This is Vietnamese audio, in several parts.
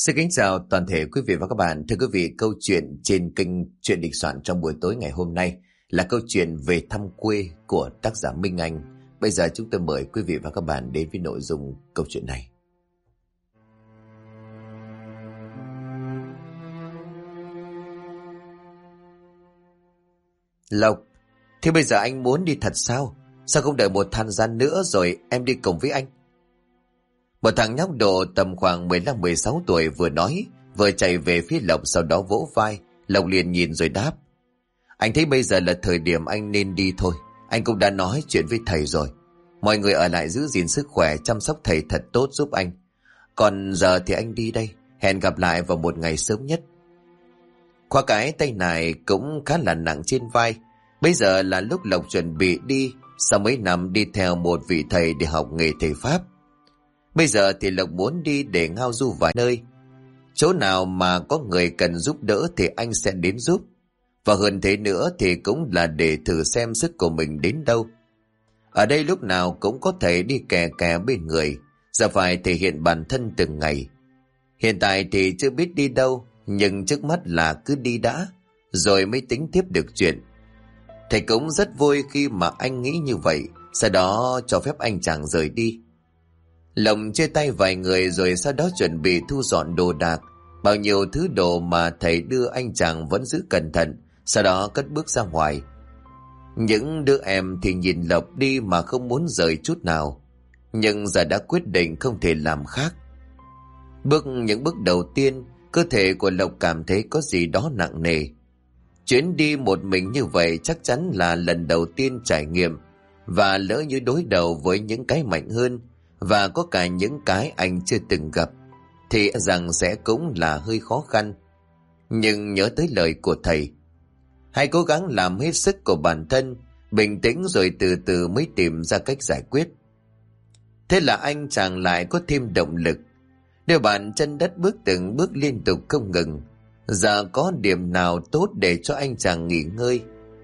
Xin kính chào toàn thể quý vị và các bạn. Thưa quý vị, câu chuyện trên kênh Chuyện Đình Soạn trong buổi tối ngày hôm nay là câu chuyện về thăm quê của tác giả Minh Anh. Bây giờ chúng tôi mời quý vị và các bạn đến với nội dung câu chuyện này. Lộc, thế bây giờ anh muốn đi thật sao? Sao không đợi một thời gian nữa rồi em đi cùng với anh? Một thằng nhóc độ tầm khoảng 15-16 tuổi vừa nói, vừa chạy về phía Lộc, sau đó vỗ vai. Lộc liền nhìn rồi đáp: Anh thấy bây giờ là thời điểm anh nên đi thôi. Anh cũng đã nói chuyện với thầy rồi. Mọi người ở lại giữ gìn sức khỏe, chăm sóc thầy thật tốt giúp anh. Còn giờ thì anh đi đây. Hẹn gặp lại vào một ngày sớm nhất. Khoa cái tay này cũng khá là nặng trên vai. Bây giờ là lúc Lộc chuẩn bị đi, sau mấy năm đi theo một vị thầy để học nghề thầy Pháp. Bây giờ thì Lộc muốn đi để ngao du vài nơi. Chỗ nào mà có người cần giúp đỡ thì anh sẽ đến giúp. Và hơn thế nữa thì cũng là để thử xem sức của mình đến đâu. Ở đây lúc nào cũng có thể đi kè kè bên người, giờ phải thể hiện bản thân từng ngày. Hiện tại thì chưa biết đi đâu, nhưng trước mắt là cứ đi đã, rồi mới tính tiếp được chuyện. Thầy cũng rất vui khi mà anh nghĩ như vậy, sau đó cho phép anh chàng rời đi. Lộc chia tay vài người rồi sau đó chuẩn bị thu dọn đồ đạc. Bao nhiêu thứ đồ mà thầy đưa anh chàng vẫn giữ cẩn thận, sau đó cất bước ra ngoài. Những đứa em thì nhìn Lộc đi mà không muốn rời chút nào, nhưng giờ đã quyết định không thể làm khác. Những bước đầu tiên, cơ thể của Lộc cảm thấy có gì đó nặng nề. Chuyến đi một mình như vậy chắc chắn là lần đầu tiên trải nghiệm, và lỡ như đối đầu với những cái mạnh hơn và có cả những cái anh chưa từng gặp thì rằng sẽ cũng là hơi khó khăn. Nhưng nhớ tới lời của thầy, hãy cố gắng làm hết sức của bản thân, bình tĩnh rồi từ từ mới tìm ra cách giải quyết. Thế là anh chàng lại có thêm động lực, đeo bàn chân đất bước từng bước liên tục không ngừng. Giờ có điểm nào tốt để cho anh chàng nghỉ ngơi?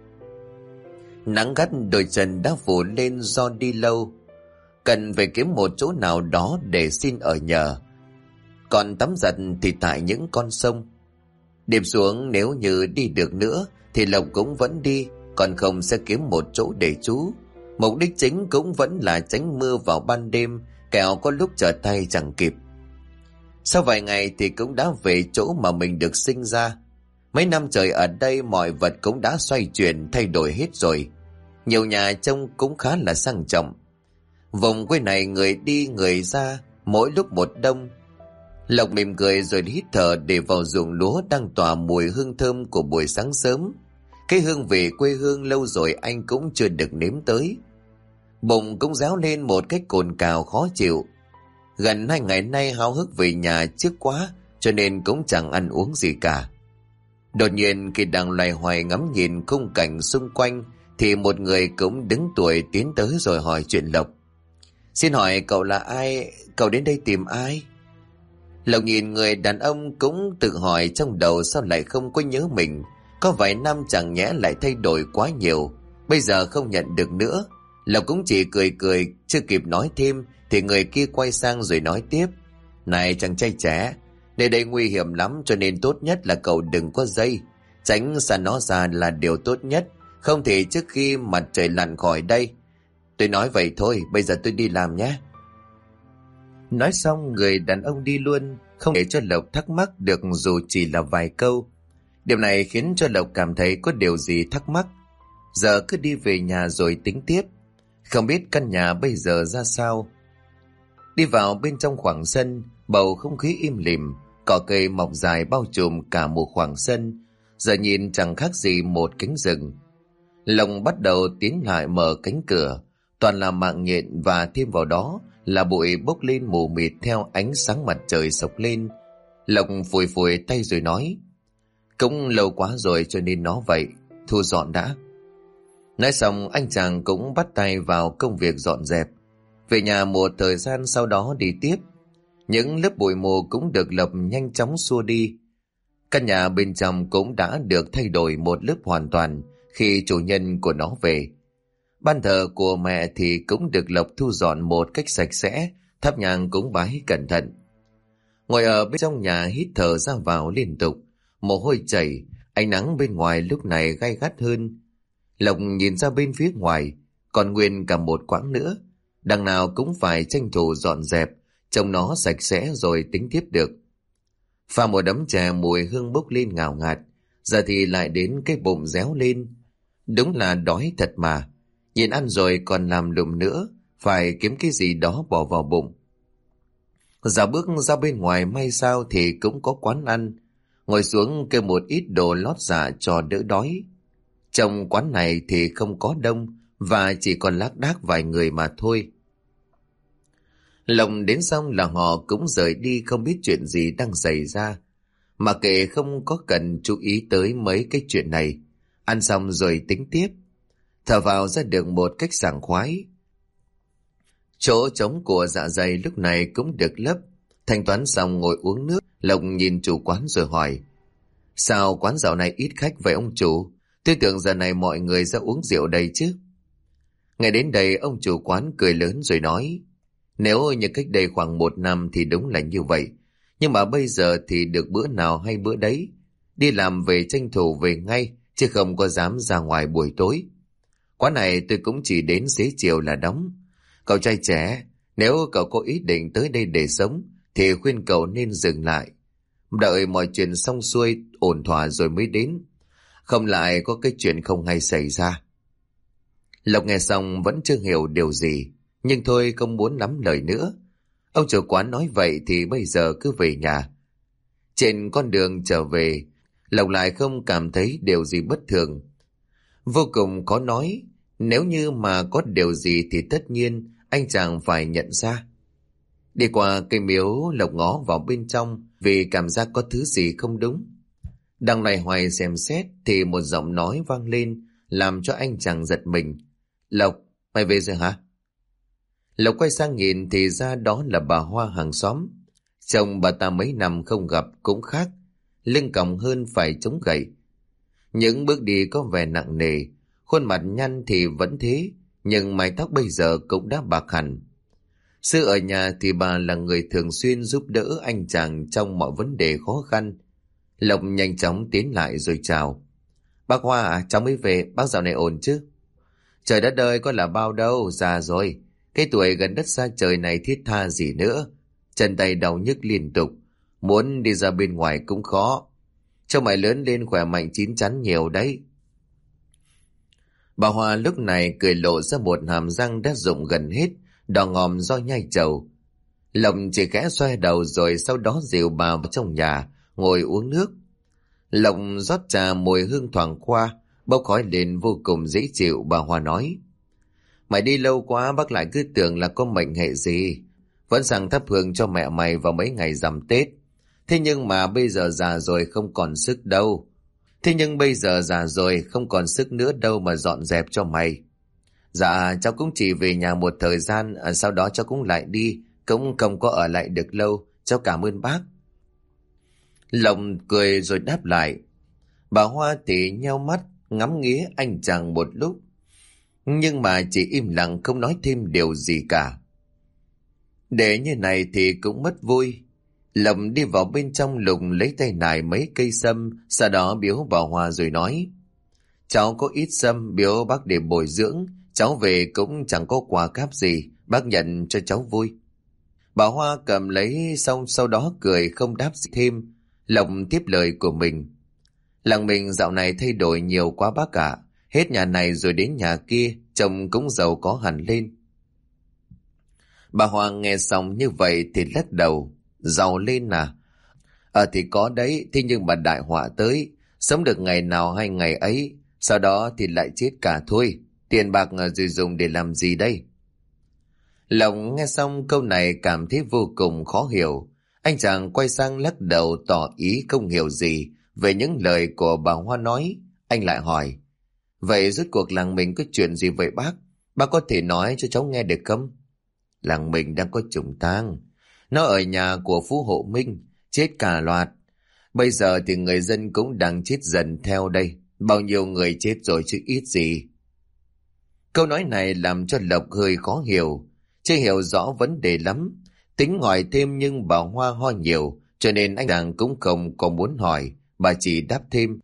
Nắng gắt đôi chân đã phủ lên do đi lâu, cần phải kiếm một chỗ nào đó để xin ở nhờ. Còn tắm giặt thì tại những con sông. Đêm xuống nếu như đi được nữa thì Lộc cũng vẫn đi, còn không sẽ kiếm một chỗ để trú. Mục đích chính cũng vẫn là tránh mưa vào ban đêm, kẻo có lúc trở tay chẳng kịp. Sau vài ngày thì cũng đã về chỗ mà mình được sinh ra. Mấy năm trời ở đây mọi vật cũng đã xoay chuyển thay đổi hết rồi. Nhiều nhà trông cũng khá là sang trọng. Vùng quê này người đi người ra, mỗi lúc một đông. Lộc mỉm cười rồi hít thở để vào ruộng lúa đang tỏa mùi hương thơm của buổi sáng sớm. Cái hương vị quê hương lâu rồi anh cũng chưa được nếm tới. Bụng cũng réo lên một cách cồn cào khó chịu. Gần 2 ngày nay háo hức về nhà trước quá, cho nên cũng chẳng ăn uống gì cả. Đột nhiên khi đang loay hoay ngắm nhìn khung cảnh xung quanh thì một người cũng đứng tuổi tiến tới rồi hỏi chuyện Lộc. Xin hỏi cậu là ai? Cậu đến đây tìm ai? Lộc nhìn người đàn ông cũng tự hỏi trong đầu sao lại không có nhớ mình. Có vài năm chẳng nhẽ lại thay đổi quá nhiều, bây giờ không nhận được nữa. Lộc cũng chỉ cười cười, chưa kịp nói thêm thì người kia quay sang rồi nói tiếp. Này chàng trai trẻ, nơi đây nguy hiểm lắm, cho nên tốt nhất là cậu đừng có dây. Tránh xa nó ra là điều tốt nhất, không thể trước khi mặt trời lặn khỏi đây. Tôi nói vậy thôi, bây giờ tôi đi làm nhé. Nói xong người đàn ông đi luôn, không để cho Lộc thắc mắc được dù chỉ là vài câu. Điều này khiến cho Lộc cảm thấy có điều gì thắc mắc. Giờ cứ đi về nhà rồi tính tiếp. Không biết căn nhà bây giờ ra sao. Đi vào bên trong khoảng sân, bầu không khí im lìm, cỏ cây mọc dài bao trùm cả một khoảng sân, giờ nhìn chẳng khác gì một cánh rừng. Lộc bắt đầu tiến lại mở cánh cửa, toàn là mạng nhện và thêm vào đó là bụi bốc lên mù mịt theo ánh sáng mặt trời sộc lên. Lộc phủi phủi tay rồi nói, cũng lâu quá rồi cho nên nó vậy, thu dọn đã. Nói xong anh chàng cũng bắt tay vào công việc dọn dẹp. Về nhà một thời gian sau đó đi tiếp. Những lớp bụi mù cũng được Lộc nhanh chóng xua đi. Căn nhà bên trong cũng đã được thay đổi một lớp hoàn toàn khi chủ nhân của nó về. Ban thờ của mẹ thì cũng được Lộc thu dọn một cách sạch sẽ, thắp nhang cúng bái cẩn thận. Ngồi ở bên trong nhà hít thở ra vào liên tục, mồ hôi chảy, ánh nắng bên ngoài lúc này gay gắt hơn. Lộc nhìn ra bên phía ngoài, còn nguyên cả một quãng nữa, đằng nào cũng phải tranh thủ dọn dẹp, trông nó sạch sẽ rồi tính tiếp được. Pha một đấm chè mùi hương bốc lên ngào ngạt, giờ thì lại đến cái bụng réo lên. Đúng là đói thật mà, nhìn ăn rồi còn làm lụng nữa, phải kiếm cái gì đó bỏ vào bụng. Dạo bước ra bên ngoài may sao thì cũng có quán ăn, ngồi xuống kêu một ít đồ lót dạ cho đỡ đói. Trong quán này thì không có đông, và chỉ còn lác đác vài người mà thôi. Lộc đến xong là họ cũng rời đi, không biết chuyện gì đang xảy ra. Mà kệ không có cần chú ý tới mấy cái chuyện này. Ăn xong rồi tính tiếp. Thở vào ra được một cách sảng khoái. Chỗ trống của dạ dày lúc này cũng được lấp. Thanh toán xong ngồi uống nước. Lộc nhìn chủ quán rồi hỏi: sao quán dạo này ít khách vậy ông chủ? Tôi tưởng giờ này mọi người ra uống rượu đây chứ. Ngày đến đây ông chủ quán cười lớn rồi nói: nếu như cách đây khoảng 1 năm thì đúng là như vậy. Nhưng mà bây giờ thì được bữa nào hay bữa đấy. Đi làm về tranh thủ về ngay, chứ không có dám ra ngoài buổi tối. Quán này tôi cũng chỉ đến xế chiều là đóng. Cậu trai trẻ, nếu cậu có ý định tới đây để sống, thì khuyên cậu nên dừng lại. Đợi mọi chuyện xong xuôi, ổn thỏa rồi mới đến. Không lại có cái chuyện không hay xảy ra. Lộc nghe xong vẫn chưa hiểu điều gì, nhưng thôi không muốn lắm lời nữa. Ông chủ quán nói vậy thì bây giờ cứ về nhà. Trên con đường trở về, Lộc lại không cảm thấy điều gì bất thường. Vô cùng khó nói, nếu như mà có điều gì thì tất nhiên anh chàng phải nhận ra. Đi qua cây miếu, Lộc ngó vào bên trong vì cảm giác có thứ gì không đúng. Đang loay hoay xem xét thì một giọng nói vang lên làm cho anh chàng giật mình. Lộc, mày về rồi hả? Lộc quay sang nhìn thì ra đó là bà Hoa hàng xóm. Chồng bà ta mấy năm không gặp cũng khác, lưng còng hơn phải chống gậy. Những bước đi có vẻ nặng nề, khuôn mặt nhăn thì vẫn thế, nhưng mái tóc bây giờ cũng đã bạc hẳn. Xưa ở nhà thì bà là người thường xuyên giúp đỡ anh chàng trong mọi vấn đề khó khăn. Lộc nhanh chóng tiến lại rồi chào. Bác Hoa à, cháu mới về, bác dạo này ổn chứ? Trời đất ơi, có là bao đâu, già rồi. Cái tuổi gần đất xa trời này thiết tha gì nữa. Chân tay đau nhức liên tục, muốn đi ra bên ngoài cũng khó. Cho mày lớn lên khỏe mạnh chín chắn nhiều đấy. Bà Hoa lúc này cười lộ ra một hàm răng đã rụng gần hết, đỏ ngòm do nhai trầu. Lộc chỉ khẽ xoay đầu rồi sau đó dìu bà vào trong nhà, ngồi uống nước. Lộc rót trà mùi hương thoảng qua, bốc khói lên vô cùng dễ chịu. Bà Hoa nói: mày đi lâu quá bác lại cứ tưởng là có mệnh hệ gì. Vẫn sang thắp hương cho mẹ mày vào mấy ngày rằm Tết. Thế nhưng mà bây giờ già rồi không còn sức đâu. Nữa đâu mà dọn dẹp cho mày. Dạ cháu cũng chỉ về nhà một thời gian, sau đó cháu cũng lại đi, cũng không có ở lại được lâu. Cháu cảm ơn bác. Lộc cười rồi đáp lại. Bà Hoa thì nheo mắt ngắm nghía anh chàng một lúc, nhưng mà chỉ im lặng không nói thêm điều gì cả. Để như này thì cũng mất vui. Lộc đi vào bên trong lùng lấy tay nải mấy cây sâm, sau đó biếu bà Hoa rồi nói: cháu có ít sâm biếu bác để bồi dưỡng, cháu về cũng chẳng có quà cáp gì, bác nhận cho cháu vui. Bà Hoa cầm lấy xong sau đó cười không đáp gì thêm. Lộc tiếp lời của mình: làng mình dạo này thay đổi nhiều quá bác ạ. Hết nhà này rồi đến nhà kia, chồng cũng giàu có hẳn lên. Bà Hoa nghe xong như vậy thì lắc đầu. Giàu lên à? Thì có đấy, thế nhưng mà đại họa tới, sống được ngày nào hay ngày ấy, sau đó thì lại chết cả thôi. Tiền bạc rồi dùng để làm gì đây? Lộc nghe xong câu này cảm thấy vô cùng khó hiểu. Anh chàng quay sang lắc đầu tỏ ý không hiểu gì về những lời của bà Hoa nói. Anh lại hỏi: vậy rốt cuộc làng mình có chuyện gì vậy bác? Bác có thể nói cho cháu nghe được không? Làng mình đang có trùng tang. Nó ở nhà của Phú Hộ Minh, chết cả loạt. Bây giờ thì người dân cũng đang chết dần theo đây. Bao nhiêu người chết rồi chứ ít gì. Câu nói này làm cho Lộc hơi khó hiểu, chưa hiểu rõ vấn đề lắm. Tính hỏi thêm nhưng bà Hoa ho nhiều, cho nên anh chàng cũng không có muốn hỏi, bà chỉ đáp thêm.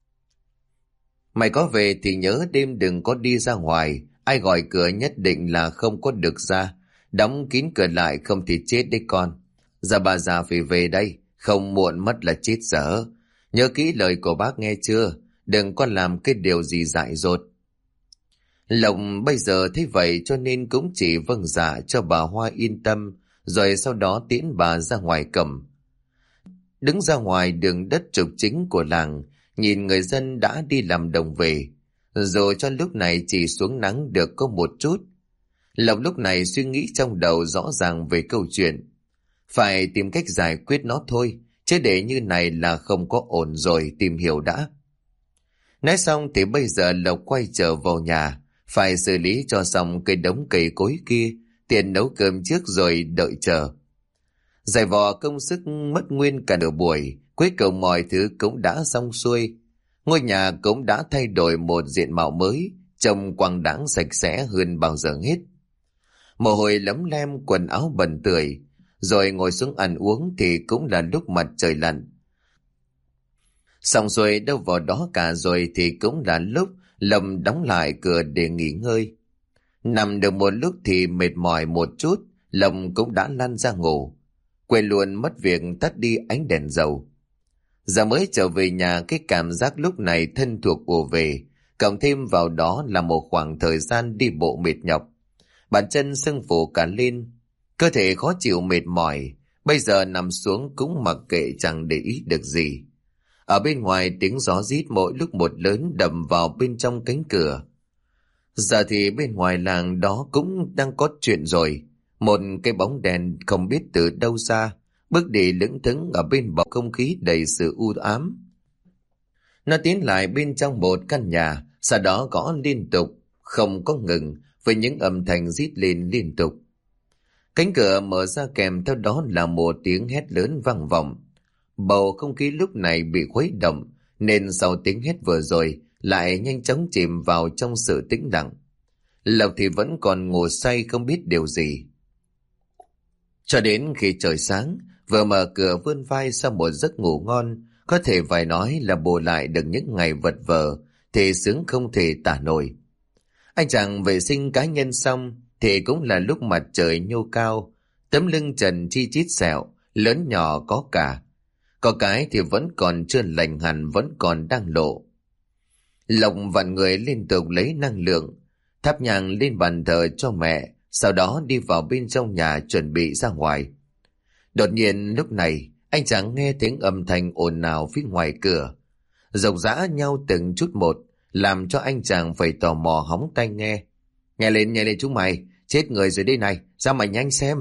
Mày có về thì nhớ đêm đừng có đi ra ngoài, ai gọi cửa nhất định là không có được ra, đóng kín cửa lại không thì chết đấy con. Giờ bà già phải về đây, không muộn mất là chết dở. Nhớ kỹ lời của bác nghe chưa, đừng có làm cái điều gì dại dột. Lộc bây giờ thấy vậy cho nên cũng chỉ vâng dạ cho bà Hoa yên tâm, rồi sau đó tiễn bà ra ngoài cổng. Đứng ra ngoài đường đất trục chính của làng, nhìn người dân đã đi làm đồng về, rồi cho lúc này chỉ xuống nắng được có một chút. Lộc lúc này suy nghĩ trong đầu rõ ràng về câu chuyện. Phải tìm cách giải quyết nó thôi, chứ để như này là không có ổn rồi, tìm hiểu đã. Nói xong thì bây giờ Lộc quay trở vào nhà, phải xử lý cho xong cái đống cây cối kia, tiền nấu cơm trước rồi đợi chờ. Giày vò công sức mất nguyên cả nửa buổi, cuối cùng mọi thứ cũng đã xong xuôi. Ngôi nhà cũng đã thay đổi một diện mạo mới, trông quang đãng sạch sẽ hơn bao giờ hết. Mồ hôi lấm lem, quần áo bẩn tưởi, rồi ngồi xuống ăn uống thì cũng là lúc mặt trời lặn. Xong xuôi đâu vào đó cả rồi thì cũng là lúc Lâm đóng lại cửa để nghỉ ngơi. Nằm được một lúc thì mệt mỏi một chút, Lâm cũng đã lăn ra ngủ, quên luôn mất việc tắt đi ánh đèn dầu. Giờ mới trở về nhà, cái cảm giác lúc này thân thuộc ùa về, cộng thêm vào đó là một khoảng thời gian đi bộ mệt nhọc. Bàn chân sưng phù cả lên, cơ thể khó chịu mệt mỏi, bây giờ nằm xuống cũng mặc kệ chẳng để ý được gì. Ở bên ngoài tiếng gió rít mỗi lúc một lớn đầm vào bên trong cánh cửa. Giờ thì bên ngoài làng đó cũng đang có chuyện rồi. Một cái bóng đèn không biết từ đâu ra, bước đi lững thững ở bên bầu không khí đầy sự u ám. Nó tiến lại bên trong một căn nhà, sau đó gõ liên tục, không có ngừng, với những âm thanh rít lên liên tục. Cánh cửa mở ra kèm theo đó là một tiếng hét lớn vang vọng. Bầu không khí lúc này bị khuấy động, nên sau tiếng hét vừa rồi lại nhanh chóng chìm vào trong sự tĩnh lặng. Lộc thì vẫn còn ngủ say không biết điều gì. Cho đến khi trời sáng, vừa mở cửa vươn vai sau một giấc ngủ ngon, có thể phải nói là bù lại được những ngày vật vờ, thì sướng không thể tả nổi. Anh chàng vệ sinh cá nhân xong, thì cũng là lúc mặt trời nhô cao, tấm lưng trần chi chít sẹo, lớn nhỏ có cả. Có cái thì vẫn còn chưa lành hẳn, vẫn còn đang lộ. Lộc vặn người liên tục lấy năng lượng, thắp nhang lên bàn thờ cho mẹ, sau đó đi vào bên trong nhà chuẩn bị ra ngoài. Đột nhiên lúc này, anh chàng nghe tiếng âm thanh ồn ào phía ngoài cửa, rộc rã nhau từng chút một, làm cho anh chàng phải tò mò hóng tai nghe. Nghe lên chúng mày, chết người rồi đây này, ra mày nhanh xem.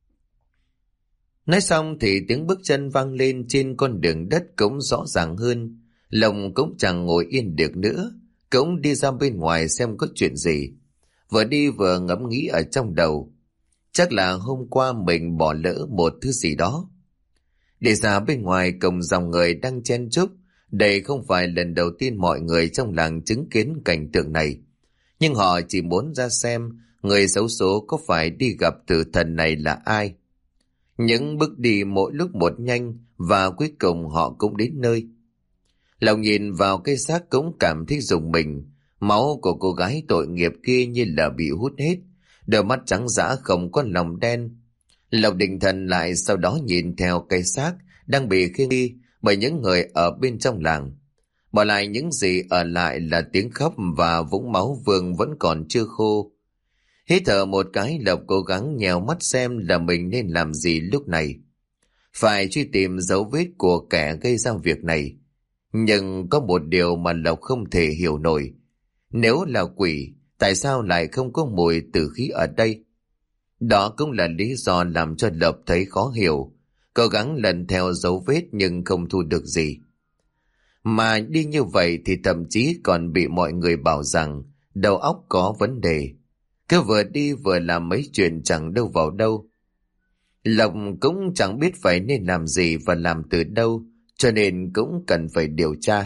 Nói xong thì tiếng bước chân vang lên trên con đường đất cũng rõ ràng hơn. Lòng cũng chẳng ngồi yên được nữa, cũng đi ra bên ngoài xem có chuyện gì. Vừa đi vừa ngẫm nghĩ ở trong đầu, chắc là hôm qua mình bỏ lỡ một thứ gì đó. Để ra bên ngoài cổng dòng người đang chen chúc, đây không phải lần đầu tiên mọi người trong làng chứng kiến cảnh tượng này. Nhưng họ chỉ muốn ra xem người xấu số có phải đi gặp tử thần này là ai. Những bước đi mỗi lúc một nhanh và cuối cùng họ cũng đến nơi. Lòng nhìn vào cái xác cũng cảm thấy rùng mình. Máu của cô gái tội nghiệp kia như là bị hút hết, đôi mắt trắng dã không có lòng đen. Lộc định thần lại, sau đó nhìn theo cái xác đang bị khiêng đi bởi những người ở bên trong làng. Bỏ lại những gì ở lại là tiếng khóc và vũng máu vương vẫn còn chưa khô. Hít thở một cái, Lộc cố gắng nhèo mắt xem là mình nên làm gì lúc này. Phải truy tìm dấu vết của kẻ gây ra việc này. Nhưng có một điều mà Lộc không thể hiểu nổi. Nếu là quỷ, tại sao lại không có mùi tử khí ở đây? Đó cũng là lý do làm cho Lộc thấy khó hiểu. Cố gắng lần theo dấu vết nhưng không thu được gì. Mà đi như vậy thì thậm chí còn bị mọi người bảo rằng đầu óc có vấn đề. Cứ vừa đi vừa làm mấy chuyện chẳng đâu vào đâu. Lộc cũng chẳng biết phải nên làm gì và làm từ đâu, cho nên cũng cần phải điều tra.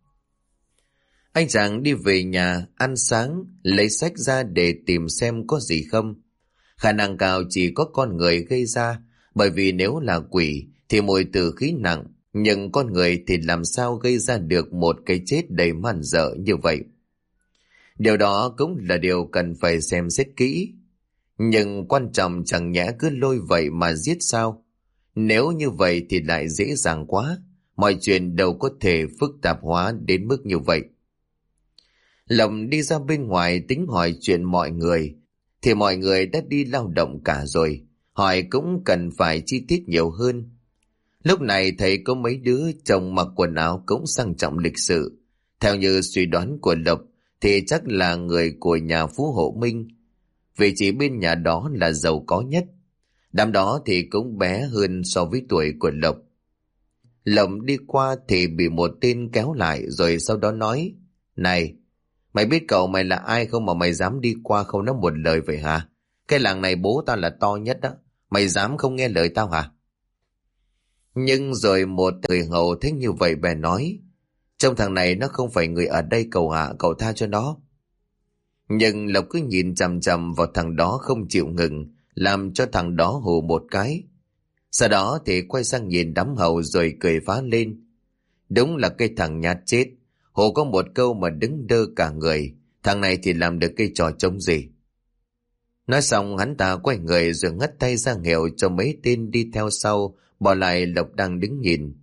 Anh chàng đi về nhà, ăn sáng, lấy sách ra để tìm xem có gì không. Khả năng cao chỉ có con người gây ra, Bởi vì nếu là quỷ thì mùi tử khí nặng, nhưng con người thì làm sao gây ra được một cái chết đầy man dợ như vậy. Điều đó cũng là điều cần phải xem xét kỹ. Nhưng quan trọng chẳng nhẽ cứ lôi vậy mà giết sao? Nếu như vậy thì lại dễ dàng quá, mọi chuyện đâu có thể phức tạp hóa đến mức như vậy. Lộc đi ra bên ngoài tính hỏi chuyện mọi người, thì mọi người đã đi lao động cả rồi, hỏi cũng cần phải chi tiết nhiều hơn. Lúc này thấy có mấy đứa chồng mặc quần áo cũng sang trọng lịch sự. Theo như suy đoán của Lộc thì chắc là người của nhà Phú Hộ Minh, vì chỉ bên nhà đó là giàu có nhất. Đám đó thì cũng bé hơn so với tuổi của Lộc. Lộc đi qua thì bị một tên kéo lại rồi sau đó nói: "Này, mày biết cậu mày là ai không mà mày dám đi qua không nói một lời vậy hả? Cái làng này bố tao là to nhất đó, mày dám không nghe lời tao hả?" Nhưng rồi một người hầu thích như vậy bèn nói: "Trông thằng này nó không phải người ở đây cậu ạ, cậu tha cho nó." Nhưng Lộc cứ nhìn chằm chằm vào thằng đó không chịu ngừng, làm cho thằng đó hù một cái. Sau đó thì quay sang nhìn đám hầu rồi cười phá lên: "Đúng là cái thằng nhát chết, hù có một câu mà đứng đơ cả người, thằng này thì làm được cái trò trống gì." Nói xong hắn ta quay người rồi ngắt tay ra hiệu cho mấy tên đi theo sau, bỏ lại Lộc đang đứng nhìn.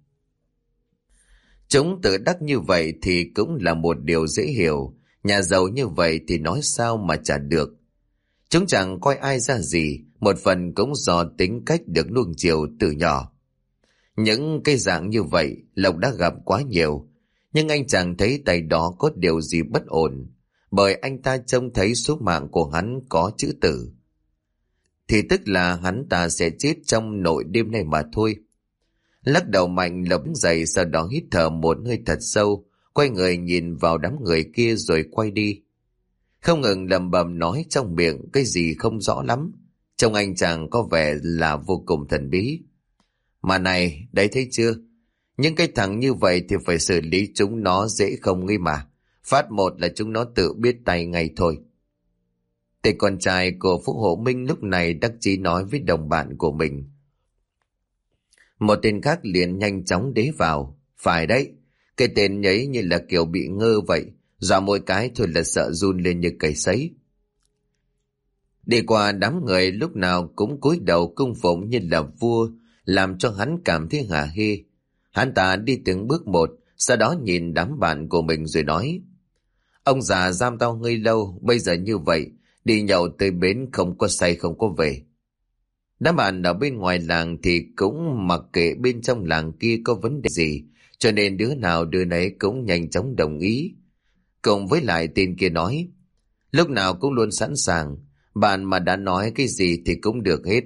Chúng tự đắc như vậy thì cũng là một điều dễ hiểu, nhà giàu như vậy thì nói sao mà trả được. Chúng chẳng coi ai ra gì, một phần cũng do tính cách được nuông chiều từ nhỏ. Những cái dạng như vậy Lộc đã gặp quá nhiều, nhưng anh chẳng thấy tay đó có điều gì bất ổn, bởi anh ta trông thấy số mạng của hắn có chữ tử. Thì tức là hắn ta sẽ chết trong nội đêm nay mà thôi. Lắc đầu mạnh Lộc dậy, sau đó hít thở một hơi thật sâu, quay người nhìn vào đám người kia rồi quay đi. Không ngừng lẩm bẩm nói trong miệng cái gì không rõ lắm, trông anh chàng có vẻ là vô cùng thần bí. Mà này, đấy thấy chưa? Những cái thằng như vậy thì phải xử lý chúng nó dễ không nghi mà. Phát một là chúng nó tự biết tay ngay thôi. Tên con trai của Phú Hộ Minh lúc này đắc chí nói với đồng bạn của mình. Một tên khác liền nhanh chóng đế vào: "Phải đấy, cái tên nhấy như là kiểu bị ngơ vậy, dọa mỗi cái thôi là sợ run lên như cầy sấy." Đi qua đám người lúc nào cũng cúi đầu cung phụng như là vua, làm cho hắn cảm thấy hả hê. Hắn ta đi từng bước một, sau đó nhìn đám bạn của mình rồi nói: "Ông già giam tao hơi lâu, bây giờ như vậy, đi nhậu tới bến không có say không có về." Đám bạn ở bên ngoài làng thì cũng mặc kệ bên trong làng kia có vấn đề gì, cho nên đứa nào đứa nấy cũng nhanh chóng đồng ý. Cùng với lại tên kia nói: "Lúc nào cũng luôn sẵn sàng, bạn mà đã nói cái gì thì cũng được hết."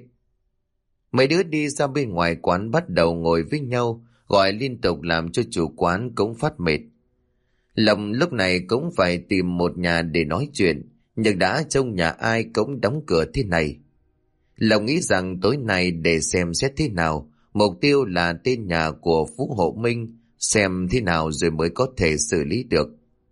Mấy đứa đi ra bên ngoài quán bắt đầu ngồi với nhau, gọi liên tục làm cho chủ quán cũng phát mệt. Lòng lúc này cũng phải tìm một nhà để nói chuyện, nhưng đã trông nhà ai cũng đóng cửa thế này. Lòng nghĩ rằng tối nay để xem xét thế nào, mục tiêu là tên nhà của Phú Hộ Minh, xem thế nào rồi mới có thể xử lý được.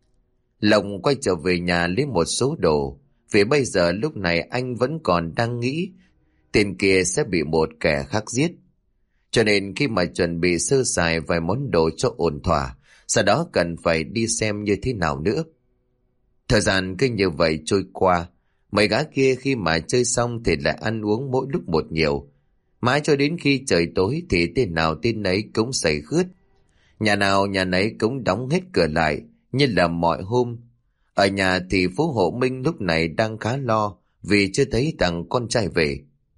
Lòng quay trở về nhà lấy một số đồ, vì bây giờ lúc này anh vẫn còn đang nghĩ tên kia sẽ bị một kẻ khác giết. Cho nên khi mà chuẩn bị sơ sài vài món đồ cho ổn thỏa, sau đó cần phải đi xem như thế nào nữa. Thời gian cứ như vậy trôi qua, mấy gã kia khi mà chơi xong thì lại ăn uống mỗi lúc một nhiều. Mãi cho đến khi trời tối thì tên nào tên nấy cũng say khướt. Nhà nào nhà nấy cũng đóng hết cửa lại như là mọi hôm. Ở nhà thì Phú Hộ Minh lúc này đang khá lo vì chưa thấy thằng con trai về.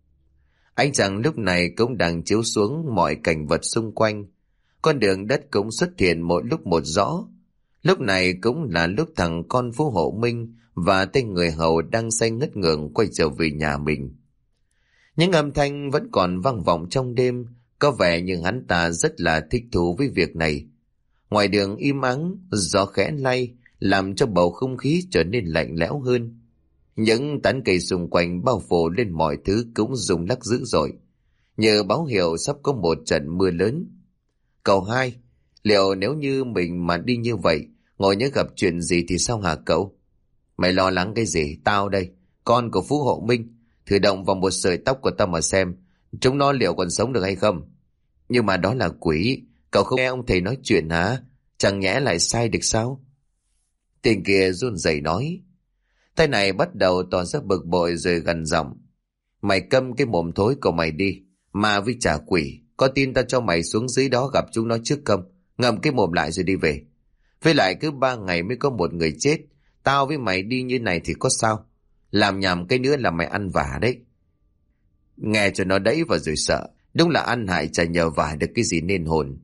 Ánh trăng lúc này cũng đang chiếu xuống mọi cảnh vật xung quanh. Con đường đất cũng xuất hiện mỗi lúc một rõ. Lúc này cũng là lúc thằng con Phú Hộ Minh và tên người hầu đang say ngất ngưởng quay trở về nhà mình. Những âm thanh vẫn còn vang vọng trong đêm, có vẻ như hắn ta rất là thích thú với việc này. Ngoài đường im ắng, gió khẽ lay, làm cho bầu không khí trở nên lạnh lẽo hơn. Những tán cây xung quanh bao phủ lên mọi thứ cũng rung lắc dữ dội, như báo hiệu sắp có một trận mưa lớn. Cậu hai, liệu nếu như mình mà đi như vậy, ngồi nhớ gặp chuyện gì thì sao hả cậu? Mày lo lắng cái gì? Tao đây, con của Phú Hộ Minh, thử động vào một sợi tóc của tao mà xem, Chúng nó liệu còn sống được hay không? Nhưng mà đó là quỷ. Cậu không nghe ông thầy nói chuyện hả? Chẳng nhẽ lại sai được sao? Tên kia run rẩy nói. Tay này bắt đầu tỏ ra bực bội rồi gằn giọng. Mày câm cái mồm thối của mày đi. Ma với trả quỷ. Có tin ta cho mày xuống dưới đó gặp chúng nó trước không? Ngậm cái mồm lại rồi đi về. Với lại cứ 3 ngày mới có một người chết. Tao với mày đi như này thì có sao? Làm nhảm cái nữa là mày ăn vả đấy. Nghe cho nó đẫy vào rồi sợ. Đúng là ăn hại chả nhờ vả được cái gì nên hồn.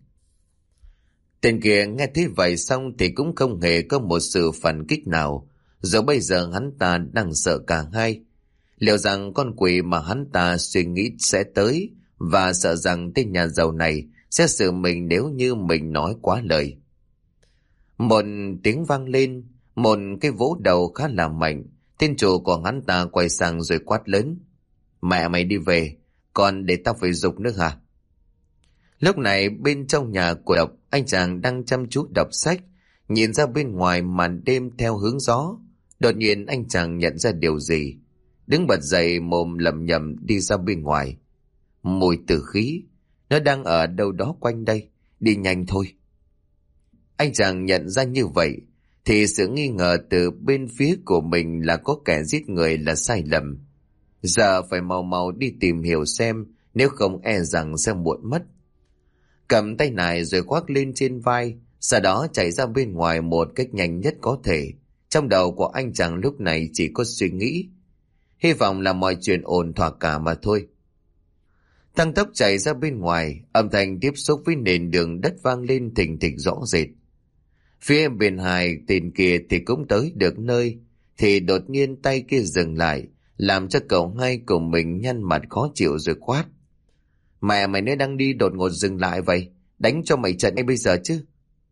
Tên kia nghe thấy vậy xong thì cũng không hề có một sự phản kích nào. Giờ bây giờ hắn ta đang sợ cả hai. Liệu rằng con quỷ mà hắn ta suy nghĩ sẽ tới và sợ rằng tên nhà giàu này sẽ xử mình nếu như mình nói quá lời. Một tiếng vang lên, một cái vỗ đầu khá là mạnh. Tên chủ của hắn ta quay sang rồi quát lớn. Mẹ mày đi về, còn để tao phải giục nữa hả? Lúc này bên trong nhà của Độc, anh chàng đang chăm chú đọc sách, nhìn ra bên ngoài màn đêm theo hướng gió. Đột nhiên anh chàng nhận ra điều gì. Đứng bật dậy mồm lẩm nhẩm đi ra bên ngoài. Mùi tử khí, nó đang ở đâu đó quanh đây, đi nhanh thôi. Anh chàng nhận ra như vậy, thì sự nghi ngờ từ bên phía của mình là có kẻ giết người là sai lầm. Giờ phải mau mau đi tìm hiểu xem, nếu không e rằng sẽ muộn mất. Cầm tay này rồi khoác lên trên vai, sau đó chạy ra bên ngoài một cách nhanh nhất có thể. Trong đầu của anh chàng lúc này chỉ có suy nghĩ, hy vọng là mọi chuyện ổn thỏa cả mà thôi. Tăng tốc chạy ra bên ngoài, âm thanh tiếp xúc với nền đường đất vang lên thình thịch rõ rệt. Phía bên hai tên kia thì cũng tới được nơi, thì đột nhiên tay kia dừng lại, làm cho cậu hai cùng mình nhăn mặt khó chịu rồi quát. Mẹ mày nơi đang đi đột ngột dừng lại vậy, đánh cho mày trận ngay bây giờ chứ.